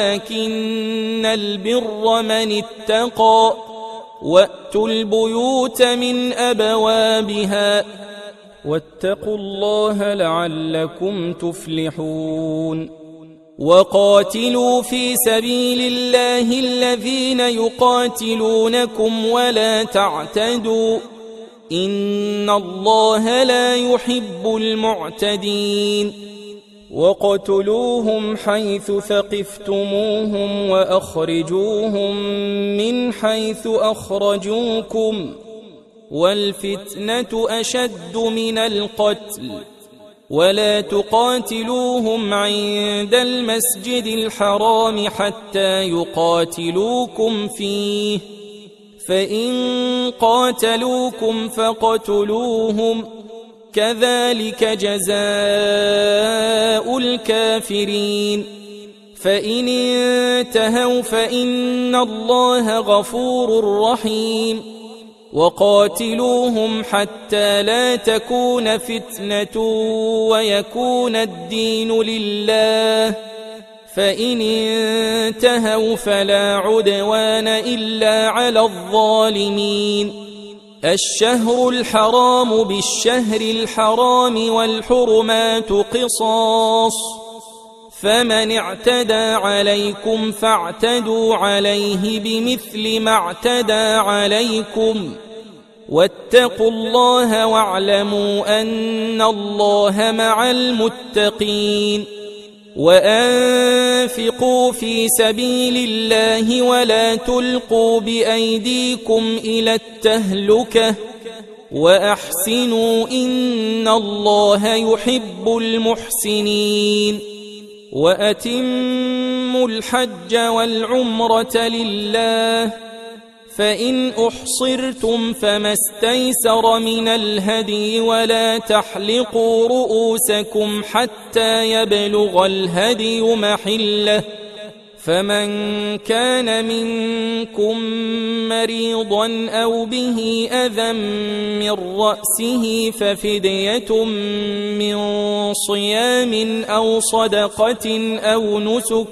ولكن البر من اتقى وأتوا البيوت من أبوابها واتقوا الله لعلكم تفلحون. وقاتلوا في سبيل الله الذين يقاتلونكم ولا تعتدوا إن الله لا يحب المعتدين. وقتلوهم حيث ثقفتموهم وأخرجوهم من حيث أخرجوكم والفتنة أشد من القتل ولا تقاتلوهم عند المسجد الحرام حتى يقاتلوكم فيه فإن قاتلوكم فاقتلوهم كذلك جزاء الكافرين. فإن انتهوا فإن الله غفور رحيم. وقاتلوهم حتى لا تكون فتنة ويكون الدين لله فإن انتهوا فلا عدوان إلا على الظالمين. الشهر الحرام بالشهر الحرام والحرمات قصاص فمن اعتدى عليكم فاعتدوا عليه بمثل ما اعتدى عليكم واتقوا الله واعلموا أن الله مع المتقين. وأنفقوا في سبيل الله ولا تلقوا بأيديكم إلى التهلكة وأحسنوا إن الله يحب المحسنين. وأتموا الحج والعمرة لله فإن أحصرتم فما استيسر من الهدي ولا فمن كان منكم مريضا أو به أذى من رأسه ففدية من صيام أو صدقة أو نسك،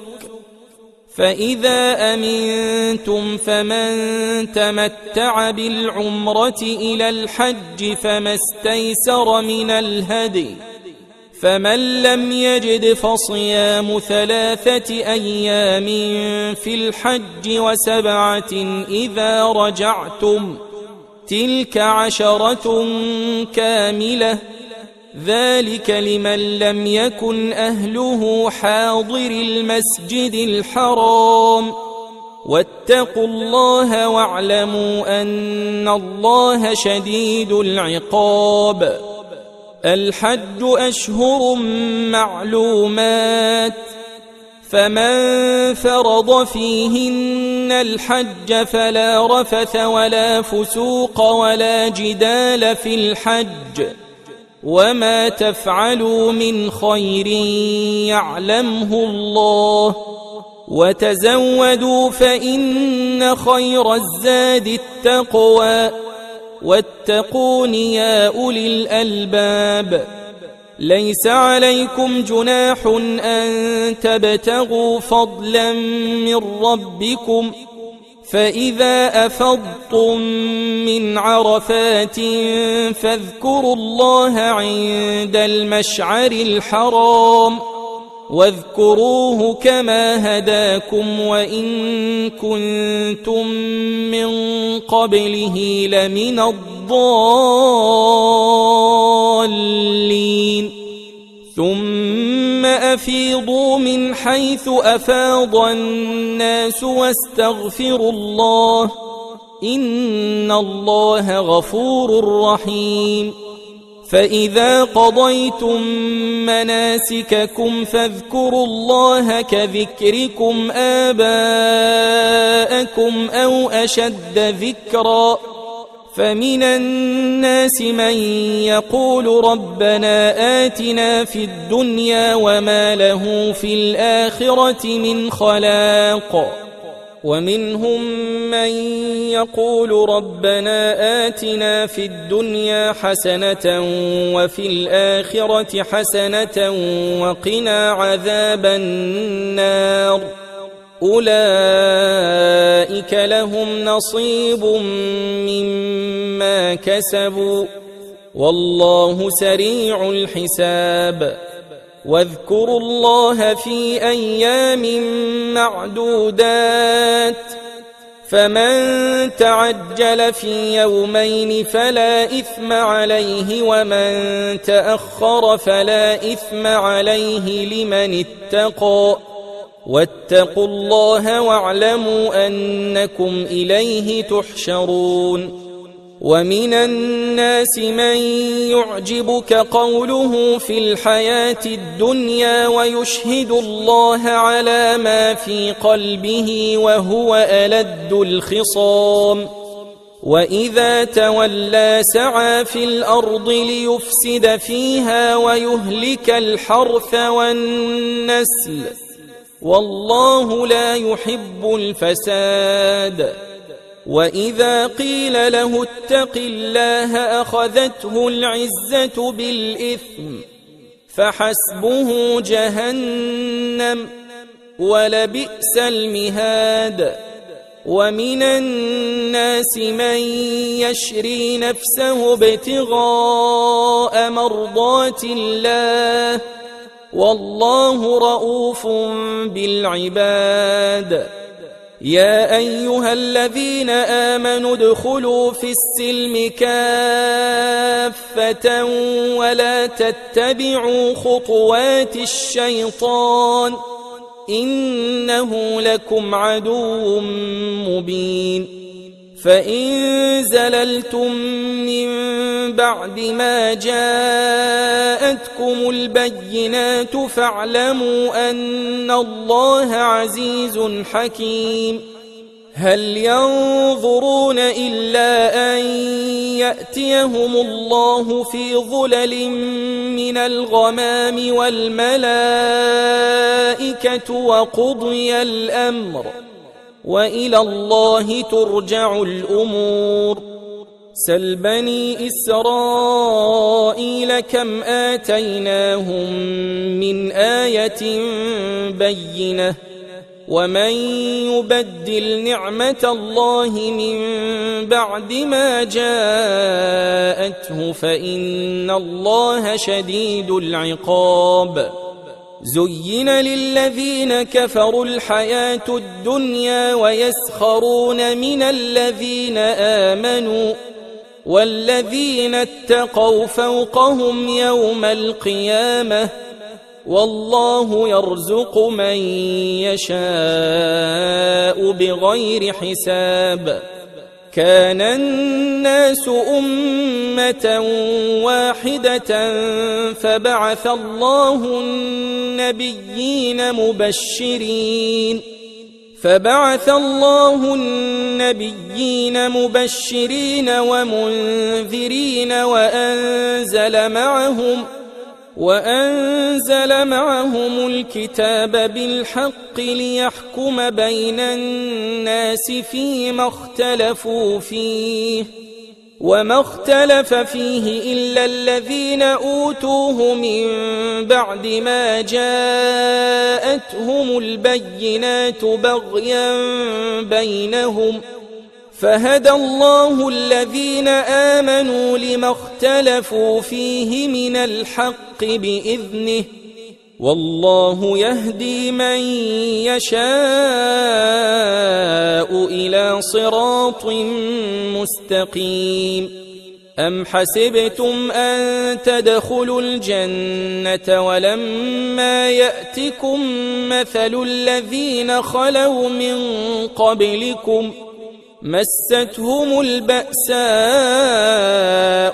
فإذا أمنتم فمن تمتع بالعمرة إلى الحج فما استيسر من الهدي، فمن لم يجد فصيام ثلاثة أيام في الحج وسبعة إذا رجعتم، تلك عشرة كاملة، ذلك لمن لم يكن أهله حاضر المسجد الحرام. واتقوا الله واعلموا أن الله شديد العقاب. الحج أشهر معلومات، فمن فرض فيهن الحج فلا رفث ولا فسوق ولا جدال في الحج، وما تفعلوا من خير يعلمه الله، وتزودوا فإن خير الزاد التقوى، واتقون يا أولي الألباب. ليس عليكم جناح أن تبتغوا فضلا من ربكم، فإذا أفضتم من عرفات فاذكروا الله عند المشعر الحرام، واذكروه كما هداكم وإن كنتم من قبله لمن الضالين. ثم أفيضوا من حيث أفاض الناس واستغفروا الله، إن الله غفور رحيم. فإذا قضيتم مناسككم فاذكروا الله كذكركم آباءكم أو أشد ذكرا، فمن الناس من يقول ربنا آتنا في الدنيا وما له في الآخرة من خلاق، ومنهم من يقول ربنا آتنا في الدنيا حسنة وفي الآخرة حسنة وقنا عذاب النار، أولئك لهم نصيب مما كسبوا والله سريع الحساب. واذكروا الله في أيام معدودات، فمن تعجل في يومين فلا إثم عليه ومن تأخر فلا إثم عليه لمن اتقى، واتقوا الله واعلموا أنكم إليه تحشرون. ومن الناس من يعجبك قوله في الحياة الدنيا ويشهد الله على ما في قلبه وهو ألد الخصام، وإذا تولى سعى في الأرض ليفسد فيها ويهلك الحرث والنسل، والله لا يحب الفساد. وإذا قيل له اتق الله أخذته العزة بالإثم، فحسبه جهنم ولبئس المهاد. ومن الناس من يشري نفسه ابتغاء مرضات الله، والله رؤوف بالعباد. يا أيها الذين آمنوا ادخلوا في السلم كافة ولا تتبعوا خطوات الشيطان، إنه لكم عدو مبين. فإن زللتم من بعد ما جاءتكم البينات فاعلموا أن الله عزيز حكيم. هل ينظرون إلا أن يأتيهم الله في ظلل من الغمام والملائكة وقضي الأمر وإلى الله ترجع الأمور. سل بني إسرائيل كم آتيناهم من آية بينة ومن يبدل نعمة الله من بعد ما جاءته فإن الله شديد العقاب. زين للذين كفروا الحياة الدنيا ويسخرون من الذين آمنوا والذين اتقوا فوقهم يوم القيامة والله يرزق من يشاء بغير حساب. كان الناس أمة واحدة فبعث الله النبيين مبشرين فبعث الله النبيين مبشرين ومنذرين وأنزل معهم وأنزل معهم الكتاب بالحق ليحكم بين الناس فيما اختلفوا فيه وما اختلف فيه إلا الذين أوتوه من بعد ما جاءتهم البينات بغيا بينهم فهدى الله الذين آمنوا لما اختلفوا فيه من الحق بإذنه والله يهدي من يشاء إلى صراط مستقيم. أم حسبتم أن تدخلوا الجنة ولما يأتكم مثل الذين خلوا من قبلكم مستهم البأساء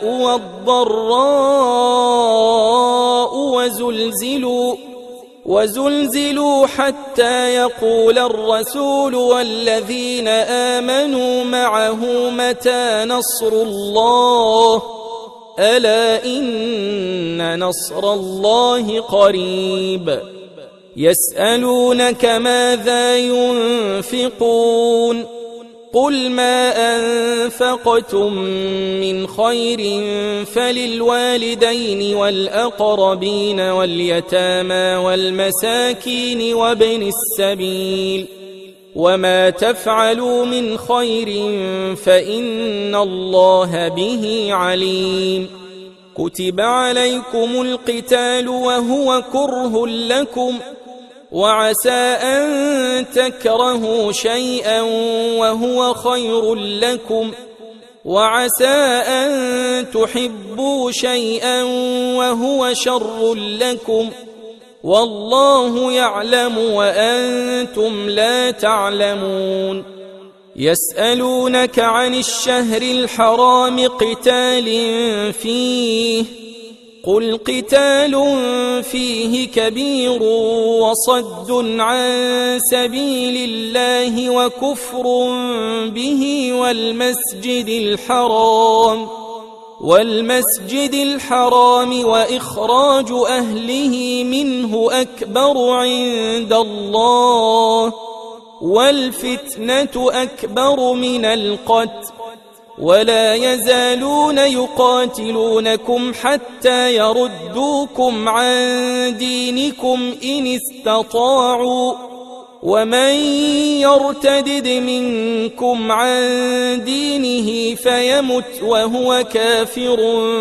والضراء وزلزلوا وزلزلوا حتى يقول الرسول والذين آمنوا معه متى نصر الله ألا إن نصر الله قريب. يسألونك ماذا ينفقون قل ما أنفقتم من خير فللوالدين والأقربين واليتامى والمساكين وابن السبيل وما تفعلوا من خير فإن الله به عليم. كتب عليكم القتال وهو كره لكم وعسى أن تكرهوا شيئا وهو خير لكم وعسى أن تحبوا شيئا وهو شر لكم والله يعلم وأنتم لا تعلمون. يسألونك عن الشهر الحرام قتال فيه قل قتال فيه كبير وصد عن سبيل الله وكفر به والمسجد الحرام والمسجد الحرام وإخراج أهله منه أكبر عند الله والفتنة أكبر من القتل ولا يزالون يقاتلونكم حتى يردوكم عن دينكم إن استطاعوا ومن يرتدد منكم عن دينه فيمت وهو كافر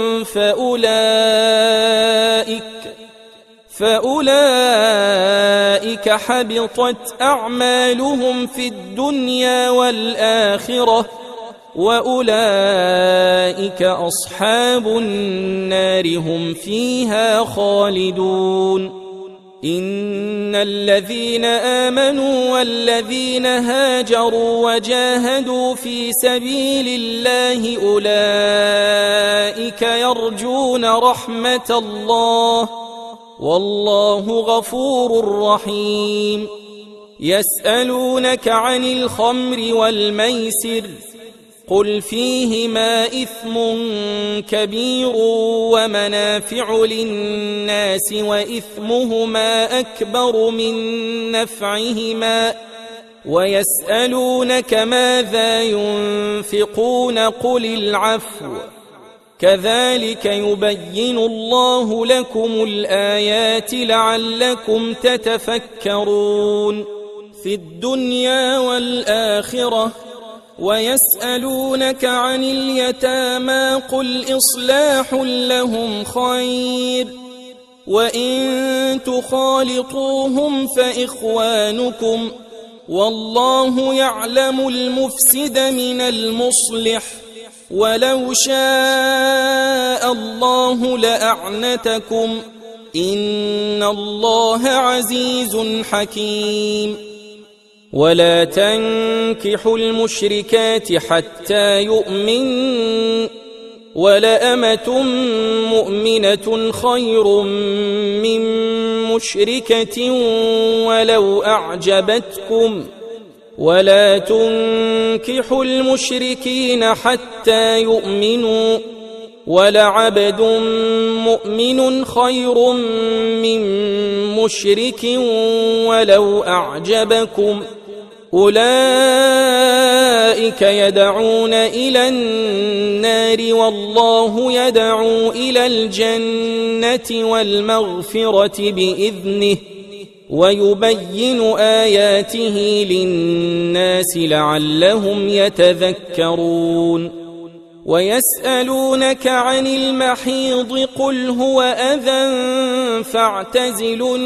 فأولئك فأولئك حبطت أعمالهم في الدنيا والآخرة وأولئك أصحاب النار هم فيها خالدون. إن الذين آمنوا والذين هاجروا وجاهدوا في سبيل الله أولئك يرجون رحمة الله والله غفور رحيم. يسألونك عن الخمر والميسر قل فيهما إثم كبير ومنافع للناس وإثمهما أكبر من نفعهما ويسألونك ماذا ينفقون قل العفو كذلك يبين الله لكم الآيات لعلكم تتفكرون في الدنيا والآخرة ويسألونك عن اليتامى قل إصلاح لهم خير وإن تخالطوهم فإخوانكم والله يعلم المفسد من المصلح ولو شاء الله لأعنتكم إن الله عزيز حكيم ولا تنكحوا المشركات حتى يؤمنوا ولأمة مؤمنة خير من مشركة ولو أعجبتكم ولا تنكحوا المشركين حتى يؤمنوا ولعبد مؤمن خير من مشرك ولو أعجبكم أولئك يدعون إلى النار والله يدعو إلى الجنة والمغفرة بإذنه ويبين آياته للناس لعلهم يتذكرون ويسألونك عن المحيض قل هو أذى فاعتزلوا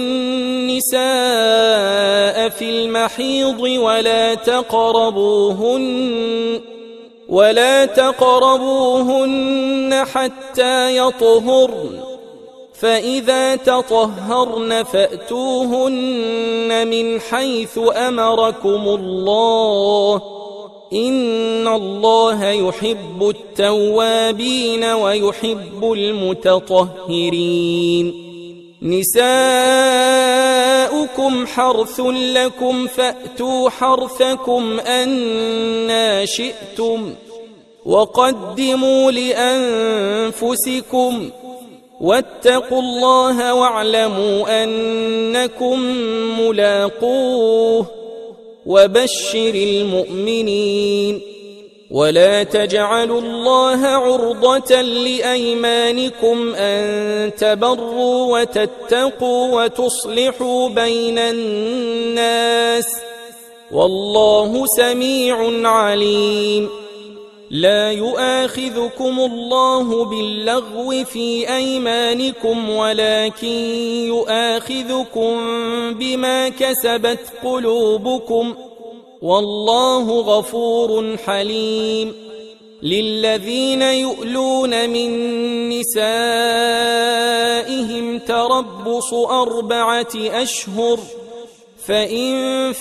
النساء في المحيض ولا تقربوهن ولا تقربوهن حتى يطهرن فإذا تطهرن فأتوهن من حيث أمركم الله إن الله يحب التوابين ويحب المتطهرين نساؤكم حرث لكم فأتوا حرثكم أنى شئتم وقدموا لأنفسكم واتقوا الله واعلموا أنكم ملاقوه وبشر المؤمنين ولا تجعلوا الله عرضة لأيمانكم أن تبروا وتتقوا وتصلحوا بين الناس والله سميع عليم لا يؤاخذكم الله باللغو في أيمانكم ولكن يؤاخذكم بما كسبت قلوبكم والله غفور حليم للذين يؤلون من نسائهم تربص أربعة أشهر فإن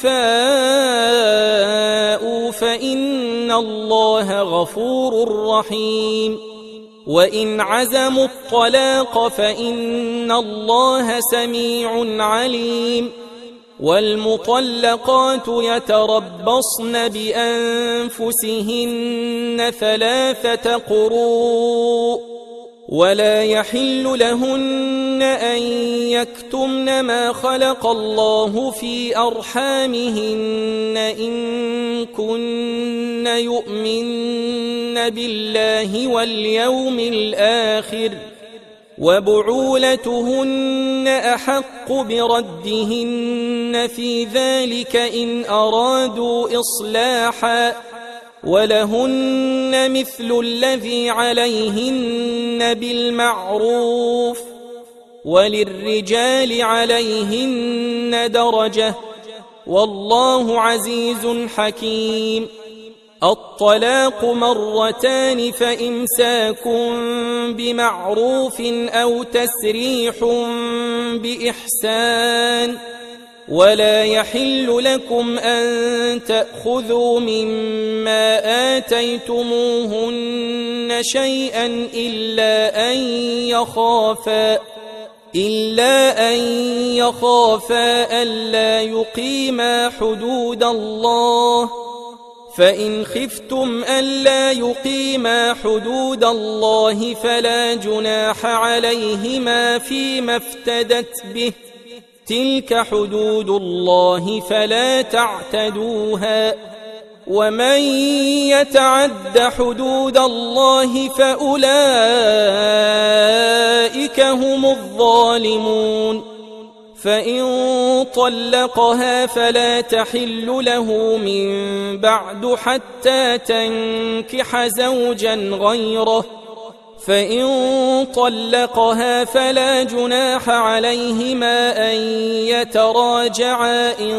فاءوا فإن الله غفور رحيم وإن عزموا الطلاق فإن الله سميع عليم والمطلقات يتربصن بأنفسهن ثلاثة قروء ولا يحل لهن أن يكتمن ما خلق الله في أرحامهن إن كن يؤمن بالله واليوم الآخر وبعولتهن أحق بردهن في ذلك إن أرادوا إصلاحا ولهن مثل الذي عليهن بالمعروف وللرجال عليهن درجة والله عزيز حكيم الطلاق مرتان فإمساك بمعروف أو تسريح بإحسان ولا يحل لكم أن تأخذوا مما آتيتموهن شيئا إلا أن يخافا إلا أن يخافا ألا يقيما حدود الله، فإن خفتم ألا يقيما حدود الله فلا جناح عليهما فيما افتدت به، تلك حدود الله فلا تعتدوها، ومن يتعد حدود الله فأولئك هم الظالمون. فإن طلقها فلا تحل له من بعد حتى تنكح زوجا غيره، فإن طلقها فلا جناح عليهما أن يتراجعا إن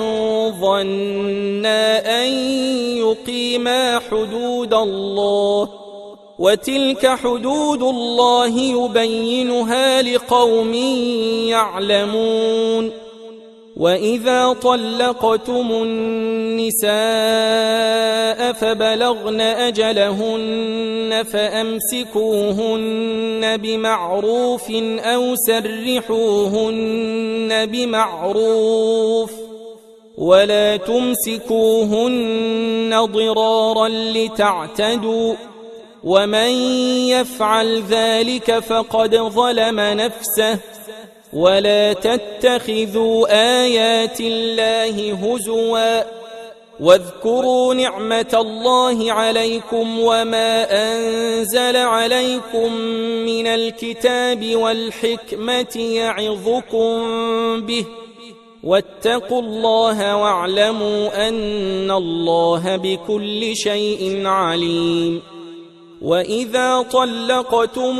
ظنا أن يقيما حدود الله، وتلك حدود الله يبينها لقوم يعلمون. وإذا طلقتم النساء فبلغن أجلهن فأمسكوهن بمعروف أو سرحوهن بمعروف، ولا تمسكوهن ضرارا لتعتدوا، ومن يفعل ذلك فقد ظلم نفسه. ولا تتخذوا آيات الله هزوا، واذكروا نعمة الله عليكم وما أنزل عليكم من الكتاب والحكمة يعظكم به، واتقوا الله واعلموا أن الله بكل شيء عليم. وإذا طلقتم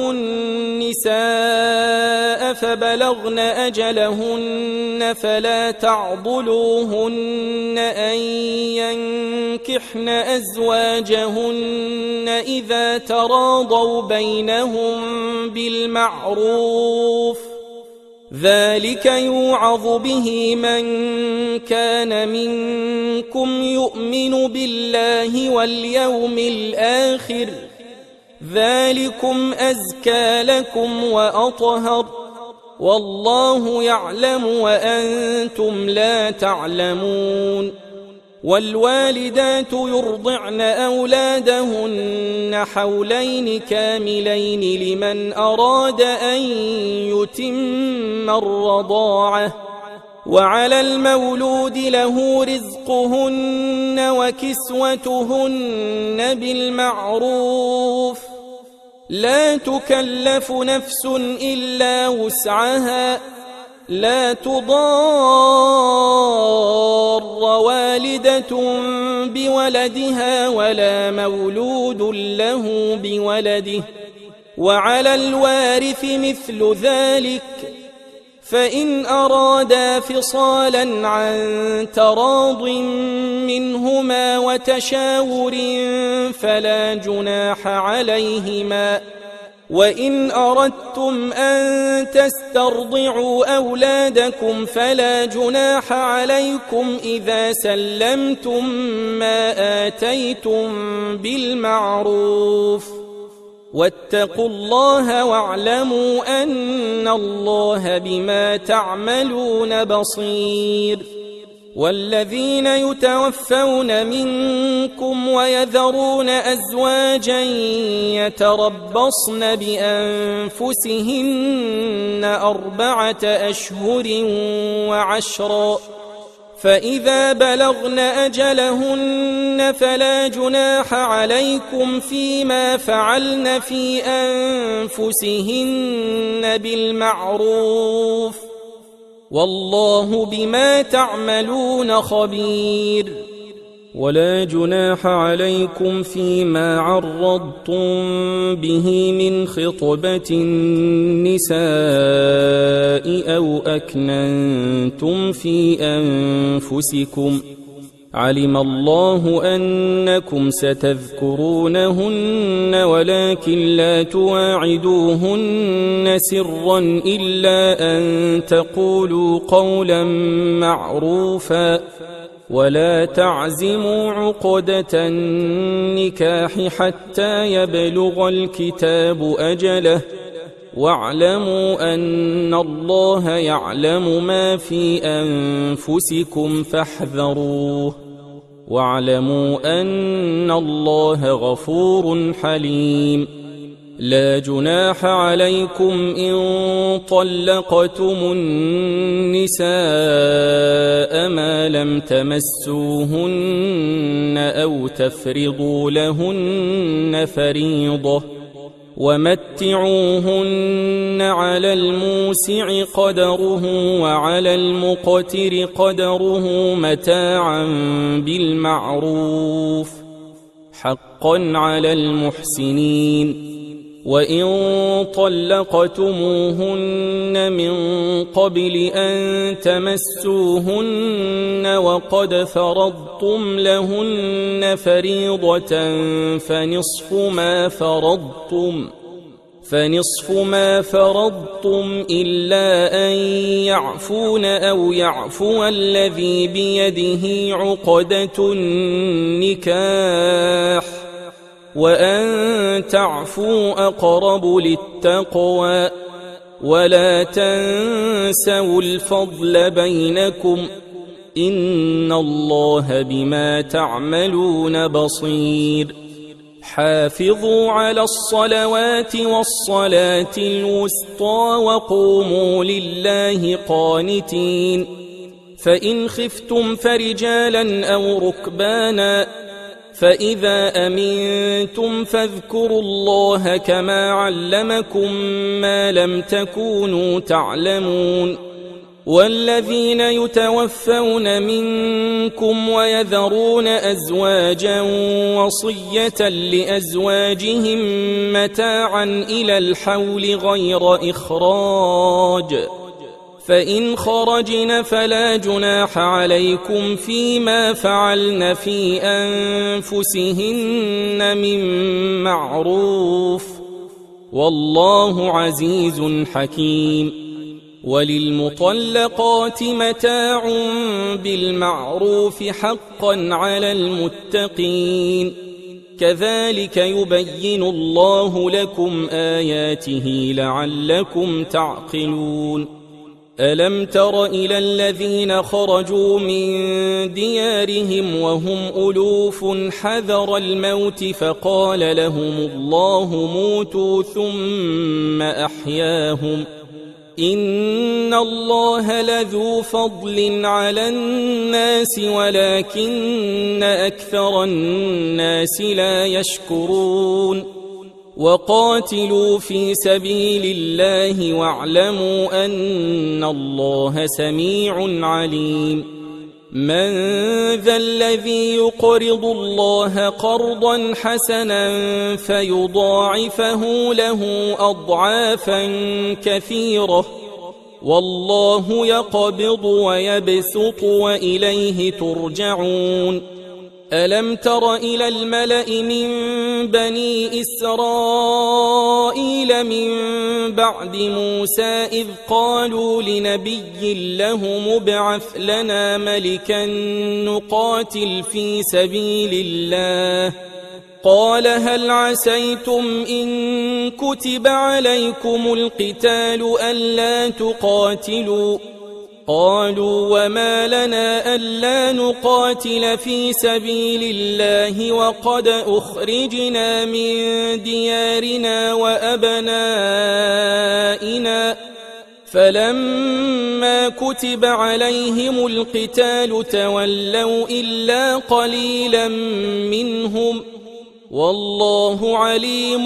النساء فبلغن أجلهن فلا تعضلوهن أن ينكحن أزواجهن إذا تراضوا بينهم بالمعروف، ذلك يوعظ به من كان منكم يؤمن بالله واليوم الآخر، ذلكم أزكى لكم وأطهر، والله يعلم وأنتم لا تعلمون. والوالدات يرضعن أولادهن حولين كاملين لمن أراد أن يتم الرضاعة، وعلى المولود له رزقهن وكسوتهن بالمعروف، لا تكلف نفس إلا وسعها، لا تضار والدة بولدها ولا مولود له بولده، وعلى الوارث مثل ذلك، فإن أرادا فصالا عن تراض منهما وتشاور فلا جناح عليهما. وإن أردتم أن تسترضعوا أولادكم فلا جناح عليكم إذا سلمتم ما آتيتم بالمعروف، واتقوا الله واعلموا أن الله بما تعملون بصير. والذين يتوفون منكم ويذرون أزواجا يتربصن بأنفسهن أربعة أشهر وعشرا، فإذا بلغن أجلهن فلا جناح عليكم فيما فعلن في أنفسهن بالمعروف، والله بما تعملون خبير. ولا جناح عليكم فيما عرضتم به من خطبة النساء أو أكننتم في أنفسكم، علم الله أنكم ستذكرونهن ولكن لا تواعدوهن سرا إلا أن تقولوا قولا معروفا، ولا تعزموا عقدة النكاح حتى يبلغ الكتاب أجله، واعلموا أن الله يعلم ما في أنفسكم فاحذروه واعلموا أن الله غفور حليم. لا جناح عليكم إن طلقتم النساء ما لم تمسوهن أو تفرضوا لهن فريضة ومتعوهن على الموسع قدره وعلى المقتر قدره متاعا بالمعروف حقا على المحسنين. وإن طلقتموهن من قبل أن تمسوهن وقد فرضتم لهن فريضة فنصف ما فرضتم فنصف ما فرضتم إلا أن يعفون أو يعفو الذي بيده عقدة النكاح وأن تعفوا أقرب للتقوى ولا تنسوا الفضل بينكم إن الله بما تعملون بصير. حافظوا على الصلوات والصلاة الوسطى وقوموا لله قانتين. فإن خفتم فرجالا أو ركبانا فإذا أمنتم فاذكروا الله كما علمكم ما لم تكونوا تعلمون. والذين يتوفون منكم ويذرون أزواجا وصية لأزواجهم متاعا إلى الحول غير إخراج فإن خرجن فلا جناح عليكم فيما فعلن في أنفسهن من معروف والله عزيز حكيم. وللمطلقات متاع بالمعروف حقا على المتقين كذلك يبين الله لكم آياته لعلكم تعقلون. ألم تر إلى الذين خرجوا من ديارهم وهم ألوف حذر الموت فقال لهم الله موتوا ثم أحياهم إن الله لذو فضل على الناس ولكن أكثر الناس لا يشكرون. وقاتلوا في سبيل الله واعلموا أن الله سميع عليم. من ذا الذي يقرض الله قرضا حسنا فيضاعفه له أضعافا كثيرة والله يقبض ويبسط وإليه ترجعون. ألم تر إلى الملأ من بني إسرائيل من بعد موسى إذ قالوا لنبي له مبعث لنا ملكا نقاتل في سبيل الله قال هل عسيتم إن كتب عليكم القتال ألا تقاتلوا قالوا وما لنا ألا نقاتل في سبيل الله وقد أخرجنا من ديارنا وأبنائنا فلما كتب عليهم القتال تولوا إلا قليلا منهم والله عليم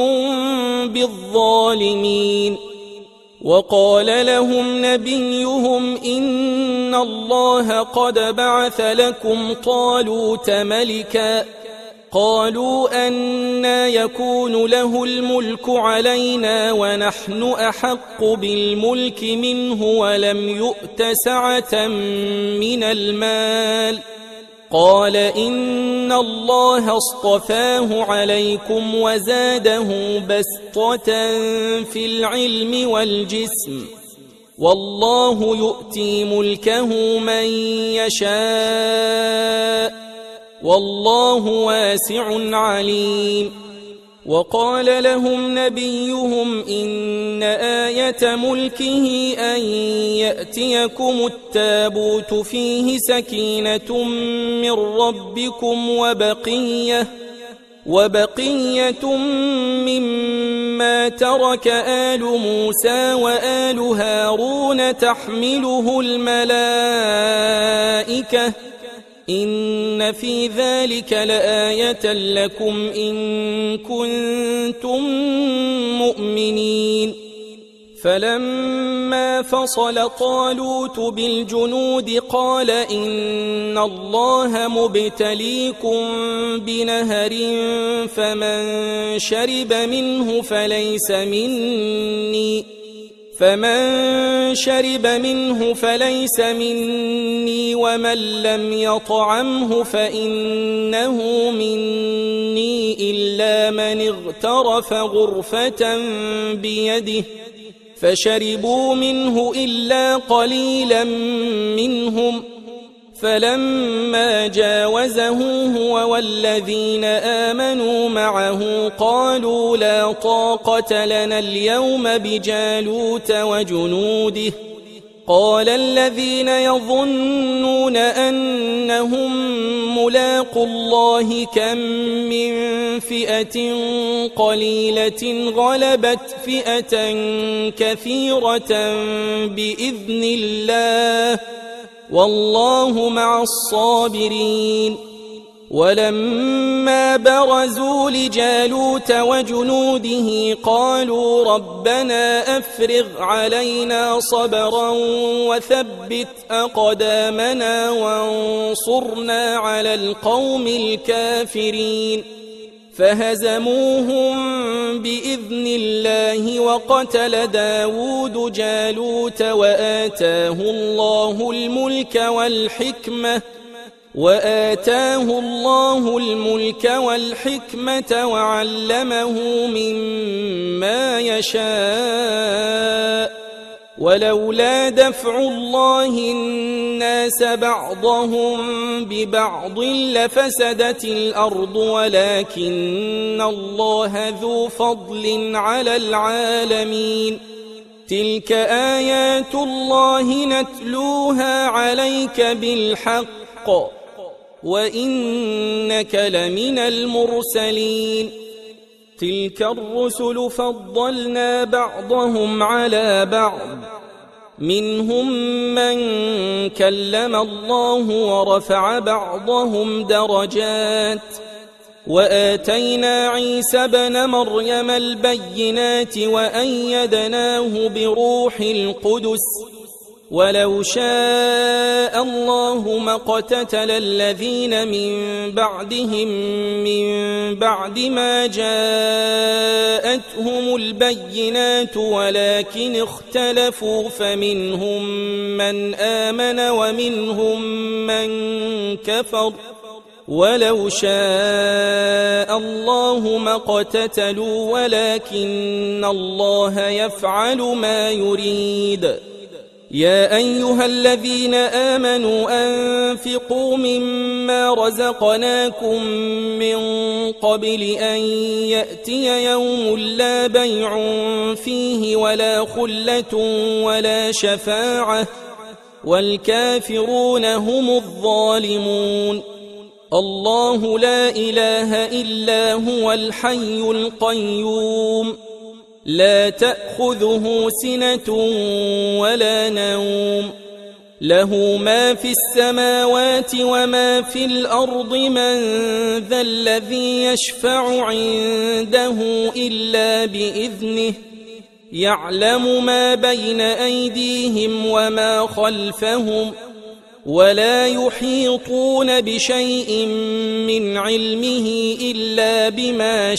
بالظالمين. وقال لهم نبيهم إن الله قد بعث لكم طالوت ملكا قالوا أنى يكون له الملك علينا ونحن أحق بالملك منه ولم يؤت سعة من المال قال إن الله اصطفاه عليكم وزاده بسطة في العلم والجسم والله يؤتي ملكه من يشاء والله واسع عليم. وقال لهم نبيهم إن آية ملكه أن يأتيكم التابوت فيه سكينة من ربكم وبقية وبقية مما ترك آل موسى وآل هارون تحمله الملائكة إن في ذلك لآية لكم إن كنتم مؤمنين. فلما فصل طالوت بالجنود قال إن الله مبتليكم بنهر فمن شرب منه فليس مني فمن شرب منه فليس مني ومن لم يطعمه فإنه مني إلا من اغترف غرفة بيده فشربوا منه إلا قليلا منهم. فلما جاوزه هو والذين آمنوا معه قالوا لا طاقة لنا اليوم بجالوت وجنوده. قال الذين يظنون أنهم ملاقو الله كم من فئة قليلة غلبت فئة كثيرة بإذن الله والله مع الصابرين. ولما برزوا لجالوت وجنوده قالوا ربنا أفرغ علينا صبرا وثبت أقدامنا وانصرنا على القوم الكافرين. فهزموهم بإذن الله وقتل داود جالوت وآتاه الله الملك والحكمة وآتاه الله الملك والحكمة وعلمه مما يشاء ولولا دفع الله الناس بعضهم ببعض لفسدت الأرض ولكن الله ذو فضل على العالمين. تلك آيات الله نتلوها عليك بالحق وإنك لمن المرسلين. تلك الرسل فضلنا بعضهم على بعض منهم من كلم الله ورفع بعضهم درجات وآتينا عيسى ابن مريم البينات وأيدناه بروح القدس ولو شاء الله ما اقتتل الذين من بعدهم من بعد ما جاءتهم البينات ولكن اختلفوا فمنهم من آمن ومنهم من كفر ولو شاء الله ما اقتتلوا ولكن الله يفعل ما يريد. يا أيها الذين آمنوا أنفقوا مما رزقناكم من قبل أن يأتي يوم لا بيع فيه ولا خلة ولا شفاعة والكافرون هم الظالمون. الله لا إله إلا هو الحي القيوم لا تأخذه سنة ولا نوم له ما في السماوات وما في الأرض من ذا الذي يشفع عنده إلا بإذنه يعلم ما بين أيديهم وما خلفهم ولا يحيطون بشيء من علمه إلا بما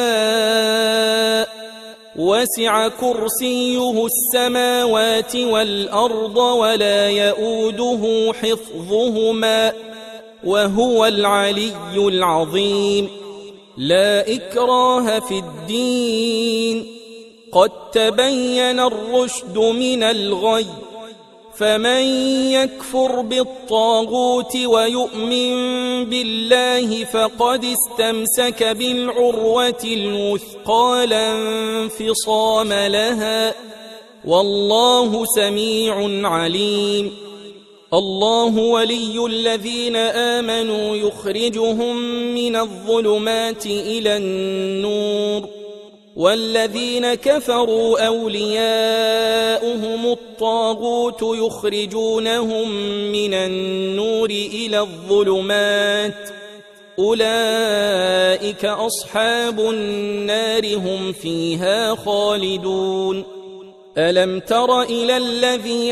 شاء وسع كرسيه السماوات والأرض ولا يؤوده حفظهما وهو العلي العظيم. لا إكراه في الدين قد تبين الرشد من الغي فمن يكفر بالطاغوت ويؤمن بالله فقد استمسك بالعروة الوثقى لا انفصام لها، والله سميع عليم. الله ولي الذين آمنوا يخرجهم من الظلمات إلى النور، والذين كفروا أولياؤهم الطاغوت يخرجونهم من النور إلى الظلمات، أولئك أصحاب النار هم فيها خالدون. ألم تر إلى الذي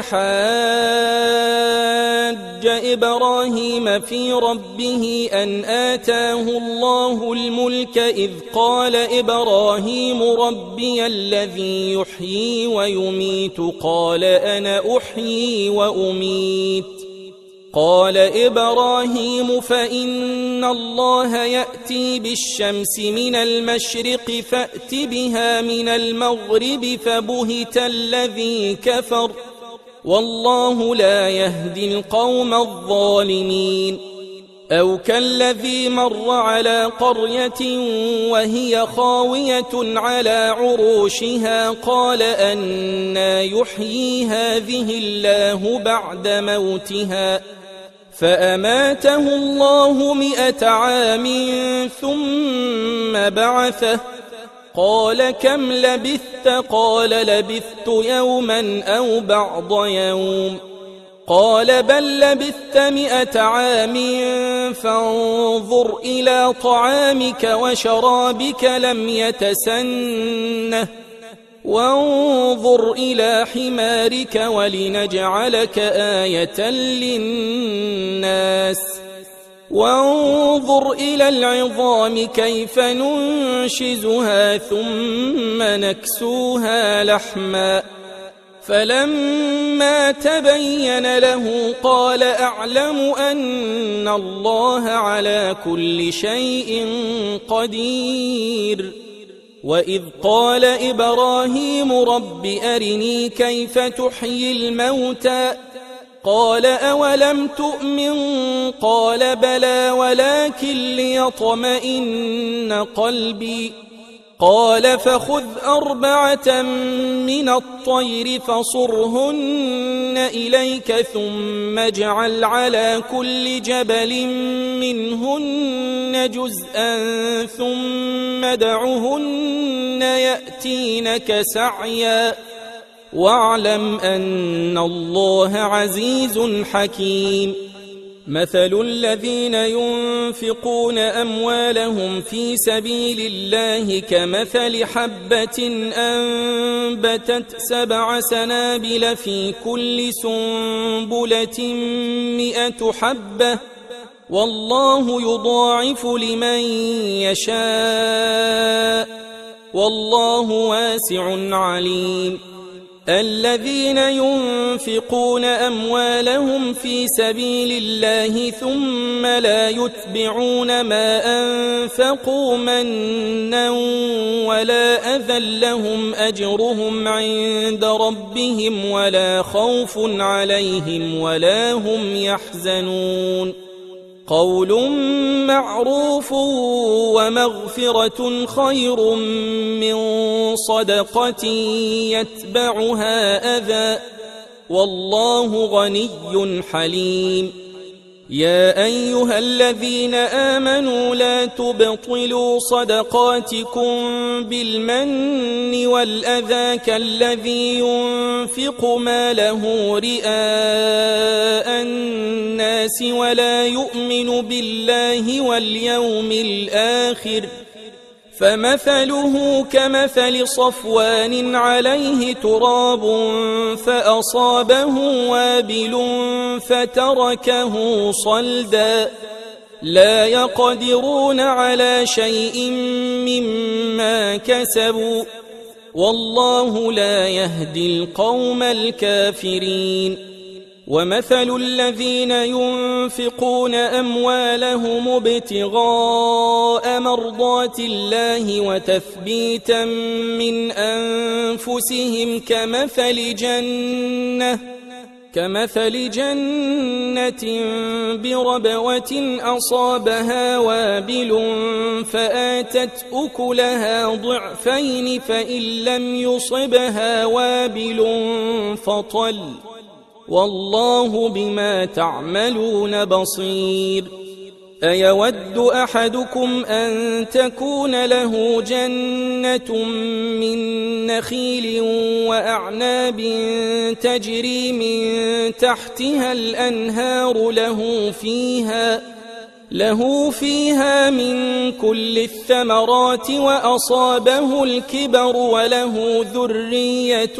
حاج إبراهيم في ربه أن آتاه الله الملك إذ قال إبراهيم ربي الذي يحيي ويميت قال أنا أحيي وأميت قال إبراهيم فإن الله يأتي بالشمس من المشرق فأت بها من المغرب فبهت الذي كفر والله لا يهدي القوم الظالمين. أو كالذي مر على قرية وهي خاوية على عروشها قال أنى يحيي هذه الله بعد موتها فأماته الله مئة عام ثم بعثه قال كم لبثت قال لبثت يوما أو بعض يوم قال بل لبثت مئة عام فانظر إلى طعامك وشرابك لم يتسنه وانظر إلى حمارك ولنجعلك آية للناس وانظر إلى العظام كيف ننشزها ثم نكسوها لحما فلما تبين له قال أعلم أن الله على كل شيء قدير. وإذ قال إبراهيم رب أرني كيف تحيي الموتى قال أولم تؤمن قال بلى ولكن ليطمئن قلبي قال فخذ أربعة من الطير فصرهن إليك ثم اجعل على كل جبل منهن جزءا ثم ادعهن يأتينك سعيا واعلم أن الله عزيز حكيم. مثل الذين ينفقون أموالهم في سبيل الله كمثل حبة أنبتت سبع سنابل في كل سنبلة مئة حبة والله يضاعف لمن يشاء والله واسع عليم. الذين ينفقون أموالهم في سبيل الله ثم لا يتبعون ما أنفقوا منا ولا أذى لهم أجرهم عند ربهم ولا خوف عليهم ولا هم يحزنون. قول معروف ومغفرة خير من صدقة يتبعها أذى والله غني حليم. يا أيها الذين آمنوا لا تبطلوا صدقاتكم بالمن والأذى كالذي ينفق ماله رئاء الناس ولا يؤمن بالله واليوم الآخر فمثله كمثل صفوان عليه تراب فأصابه وابل فتركه صلدا لا يقدرون على شيء مما كسبوا والله لا يهدي القوم الكافرين. ومثل الذين ينفقون أموالهم ابتغاء مرضات الله وتثبيتا من أنفسهم كمثل جنة كمثل جنة بربوة أصابها وابل فآتت أكلها ضعفين فإن لم يصبها وابل فطل والله بما تعملون بصير. أيود أحدكم أن تكون له جنة من نخيل وأعناب تجري من تحتها الأنهار له فيها له فيها من كل الثمرات وأصابه الكبر وله ذرية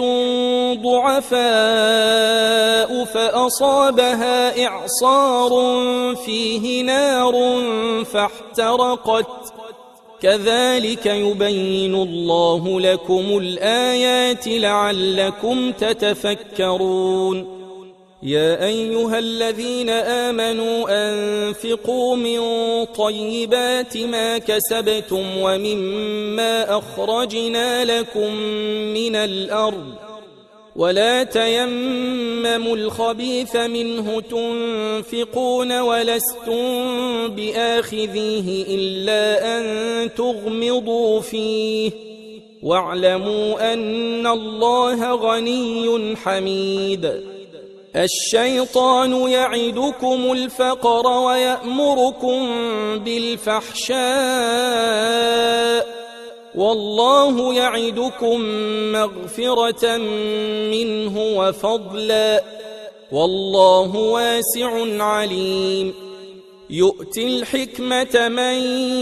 ضعفاء فأصابها إعصار فيه نار فاحترقت كذلك يبين الله لكم الآيات لعلكم تتفكرون. يا أيها الذين آمنوا أنفقوا من طيبات ما كسبتم ومما أخرجنا لكم من الأرض ولا تيمموا الخبيث منه تنفقون ولستم بآخذيه إلا أن تغمضوا فيه واعلموا أن الله غني حميد. الشيطان يعدكم الفقر ويأمركم بالفحشاء والله يعدكم مغفرة منه وفضلا والله واسع عليم. يؤتي الحكمة من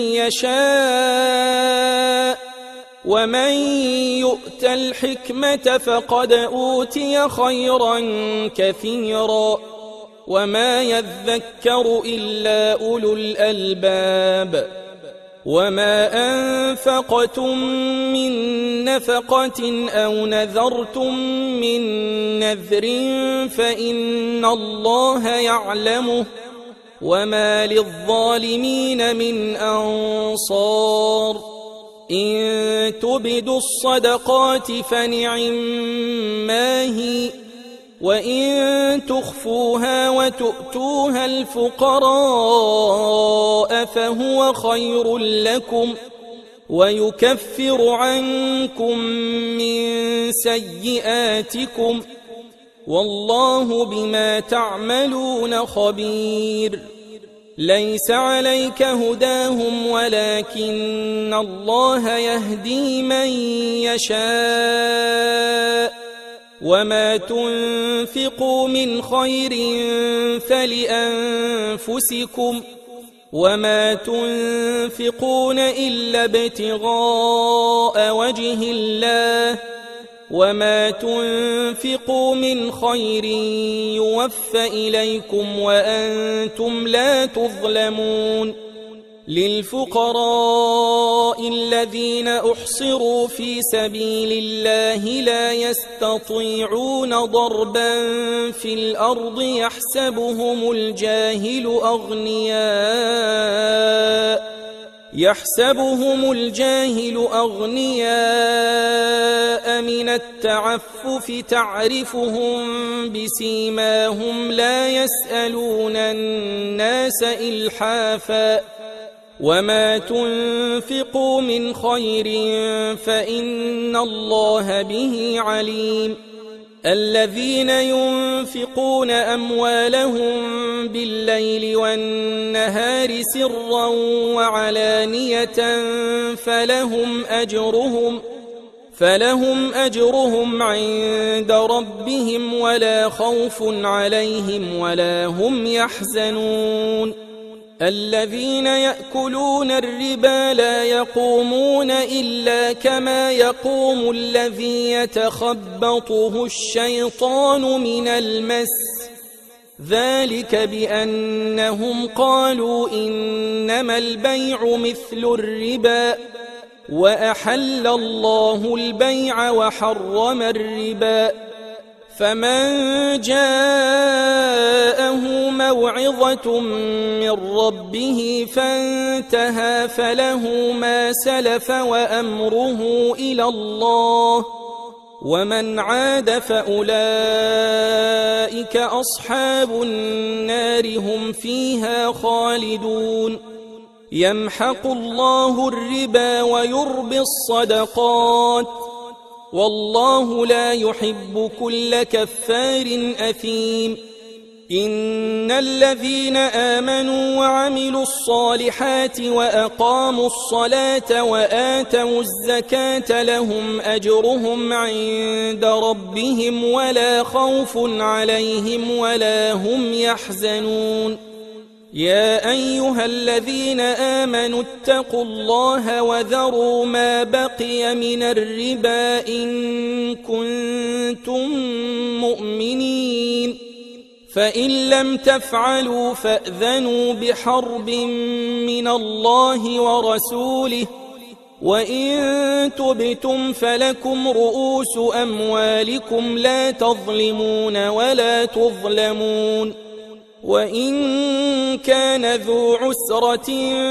يشاء ومن يؤت الحكمة فقد أوتي خيرا كثيرا وما يذكر إلا أولو الألباب. وما أنفقتم من نفقة أو نذرتم من نذر فإن الله يعلمه وما للظالمين من أنصار. إن تبدوا الصدقات فنعما هي وإن تخفوها وتؤتوها الفقراء فهو خير لكم ويكفر عنكم من سيئاتكم والله بما تعملون خبير. ليس عليك هداهم ولكن الله يهدي من يشاء وما تنفقوا من خير فلأنفسكم وما تنفقون إلا ابتغاء وجه الله وما تنفقوا من خير يوفى إليكم وأنتم لا تظلمون. للفقراء الذين أحصروا في سبيل الله لا يستطيعون ضربا في الأرض يحسبهم الجاهل أغنياء يحسبهم الجاهل أغنياء من التعفف تعرفهم بسيماهم لا يسألون الناس إلحافا وما تنفقوا من خير فإن الله به عليم. الذين ينفقون أموالهم بالليل والنهار سرا وعلانية فلهم أجرهم فلهم أجرهم عند ربهم ولا خوف عليهم ولا هم يحزنون. الذين يأكلون الربا لا يقومون إلا كما يقوم الذي يتخبطه الشيطان من المس ذلك بأنهم قالوا إنما البيع مثل الربا وأحل الله البيع وحرم الربا. فمن جاءه موعظة من ربه فانتهى فله ما سلف وأمره إلى الله ومن عاد فأولئك أصحاب النار هم فيها خالدون يمحق الله الربا ويربي الصدقات والله لا يحب كل كفار أثيم إن الذين آمنوا وعملوا الصالحات وأقاموا الصلاة وآتوا الزكاة لهم أجرهم عند ربهم ولا خوف عليهم ولا هم يحزنون يا أيها الذين آمنوا اتقوا الله وذروا ما بقي من الربا إن كنتم مؤمنين فإن لم تفعلوا فأذنوا بحرب من الله ورسوله وإن تبتم فلكم رؤوس أموالكم لا تظلمون ولا تظلمون وإن كان ذو عسرة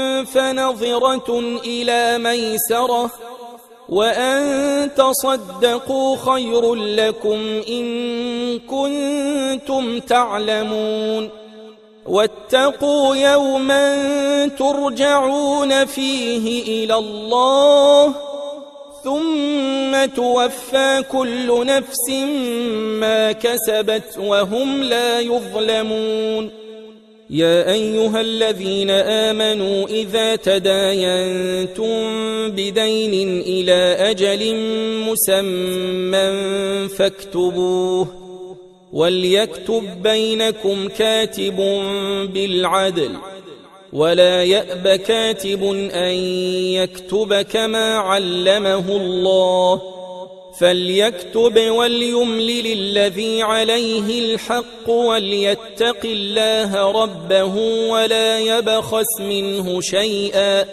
فنظرة إلى ميسرة وأن تصدقوا خير لكم إن كنتم تعلمون واتقوا يوما ترجعون فيه إلى الله ثم توفى كل نفس ما كسبت وهم لا يظلمون يا أيها الذين آمنوا إذا تداينتم بدين إلى أجل مسمى فاكتبوه وليكتب بينكم كاتب بالعدل ولا يأب كاتب أن يكتب كما علمه الله فليكتب وليملل الذي عليه الحق وليتق الله ربه ولا يبخس منه شيئا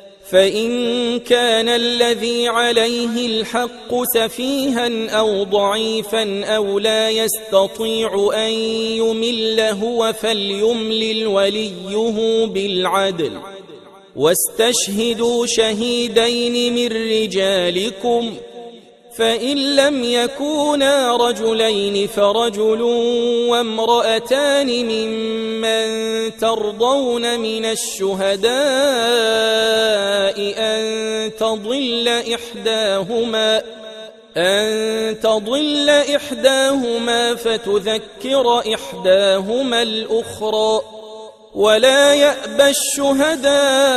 فإن كان الذي عليه الحق سفيها أو ضعيفا أو لا يستطيع أن يمل هو فليملل وليه بالعدل واستشهدوا شهيدين من رجالكم فإن لم يكونا رجلين فرجل وامرأتان ممن ترضون من الشهداء أن تضل إحداهما أن تضل إحداهما فتذكر إحداهما الأخرى ولا يأبى الشهداء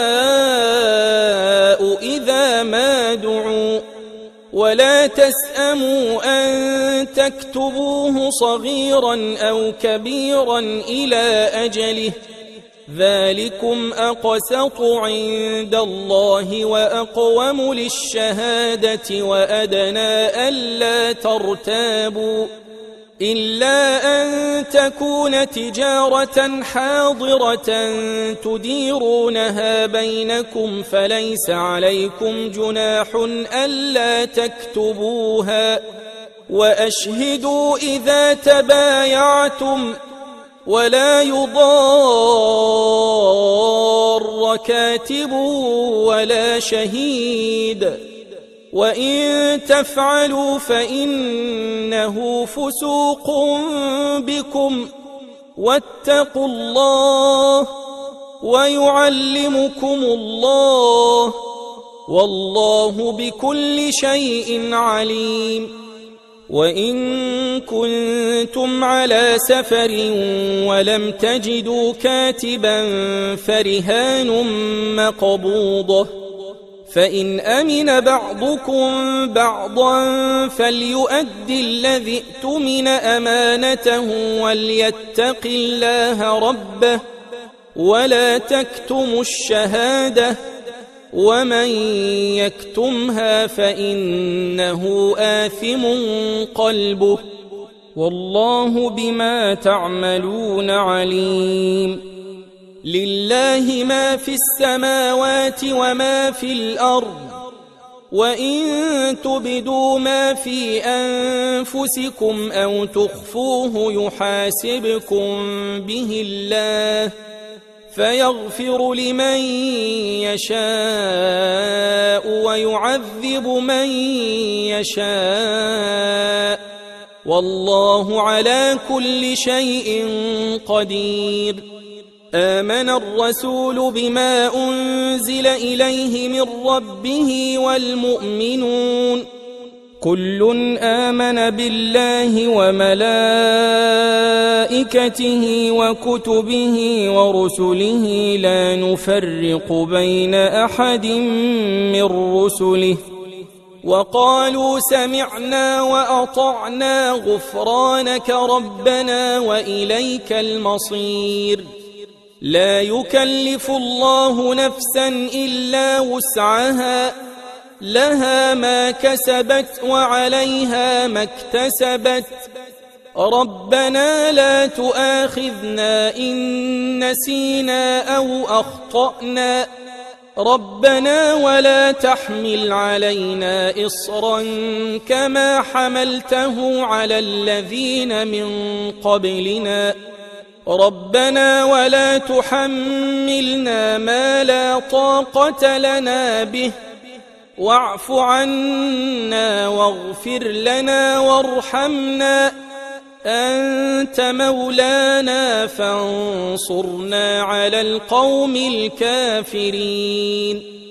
إذا ما دعوا ولا تسأموا أن تكتبوه صغيرا أو كبيرا إلى أجله ذلكم أقسط عند الله وأقوم للشهادة وأدنى ألا ترتابوا إلا أن تكون تجارة حاضرة تديرونها بينكم فليس عليكم جناح ألا تكتبوها وأشهدوا إذا تبايعتم ولا يضار كاتب ولا شهيد وإن تفعلوا فإنه فسوق بكم واتقوا الله ويعلمكم الله والله بكل شيء عليم وإن كنتم على سفر ولم تجدوا كاتبا فرهان مقبوضة فإن أمن بعضكم بعضا فليؤد الذي اؤتمن أمانته وليتق الله ربه ولا تكتموا الشهادة ومن يكتمها فإنه آثم قلبه والله بما تعملون عليم لله ما في السماوات وما في الأرض وإن تبدوا ما في أنفسكم أو تخفوه يحاسبكم به الله فيغفر لمن يشاء ويعذب من يشاء والله على كل شيء قدير. آمن الرسول بما أنزل إليه من ربه والمؤمنون كل آمن بالله وملائكته وكتبه ورسله لا نفرق بين أحد من رسله وقالوا سمعنا وأطعنا غفرانك ربنا وإليك المصير. لا يكلف الله نفسا إلا وسعها لها ما كسبت وعليها ما اكتسبت ربنا لا تؤاخذنا إن نسينا أو أخطأنا ربنا ولا تحمل علينا إصرا كما حملته على الذين من قبلنا ربنا ولا تحملنا ما لا طاقة لنا به واعف عنا واغفر لنا وارحمنا أنت مولانا فانصرنا على القوم الكافرين.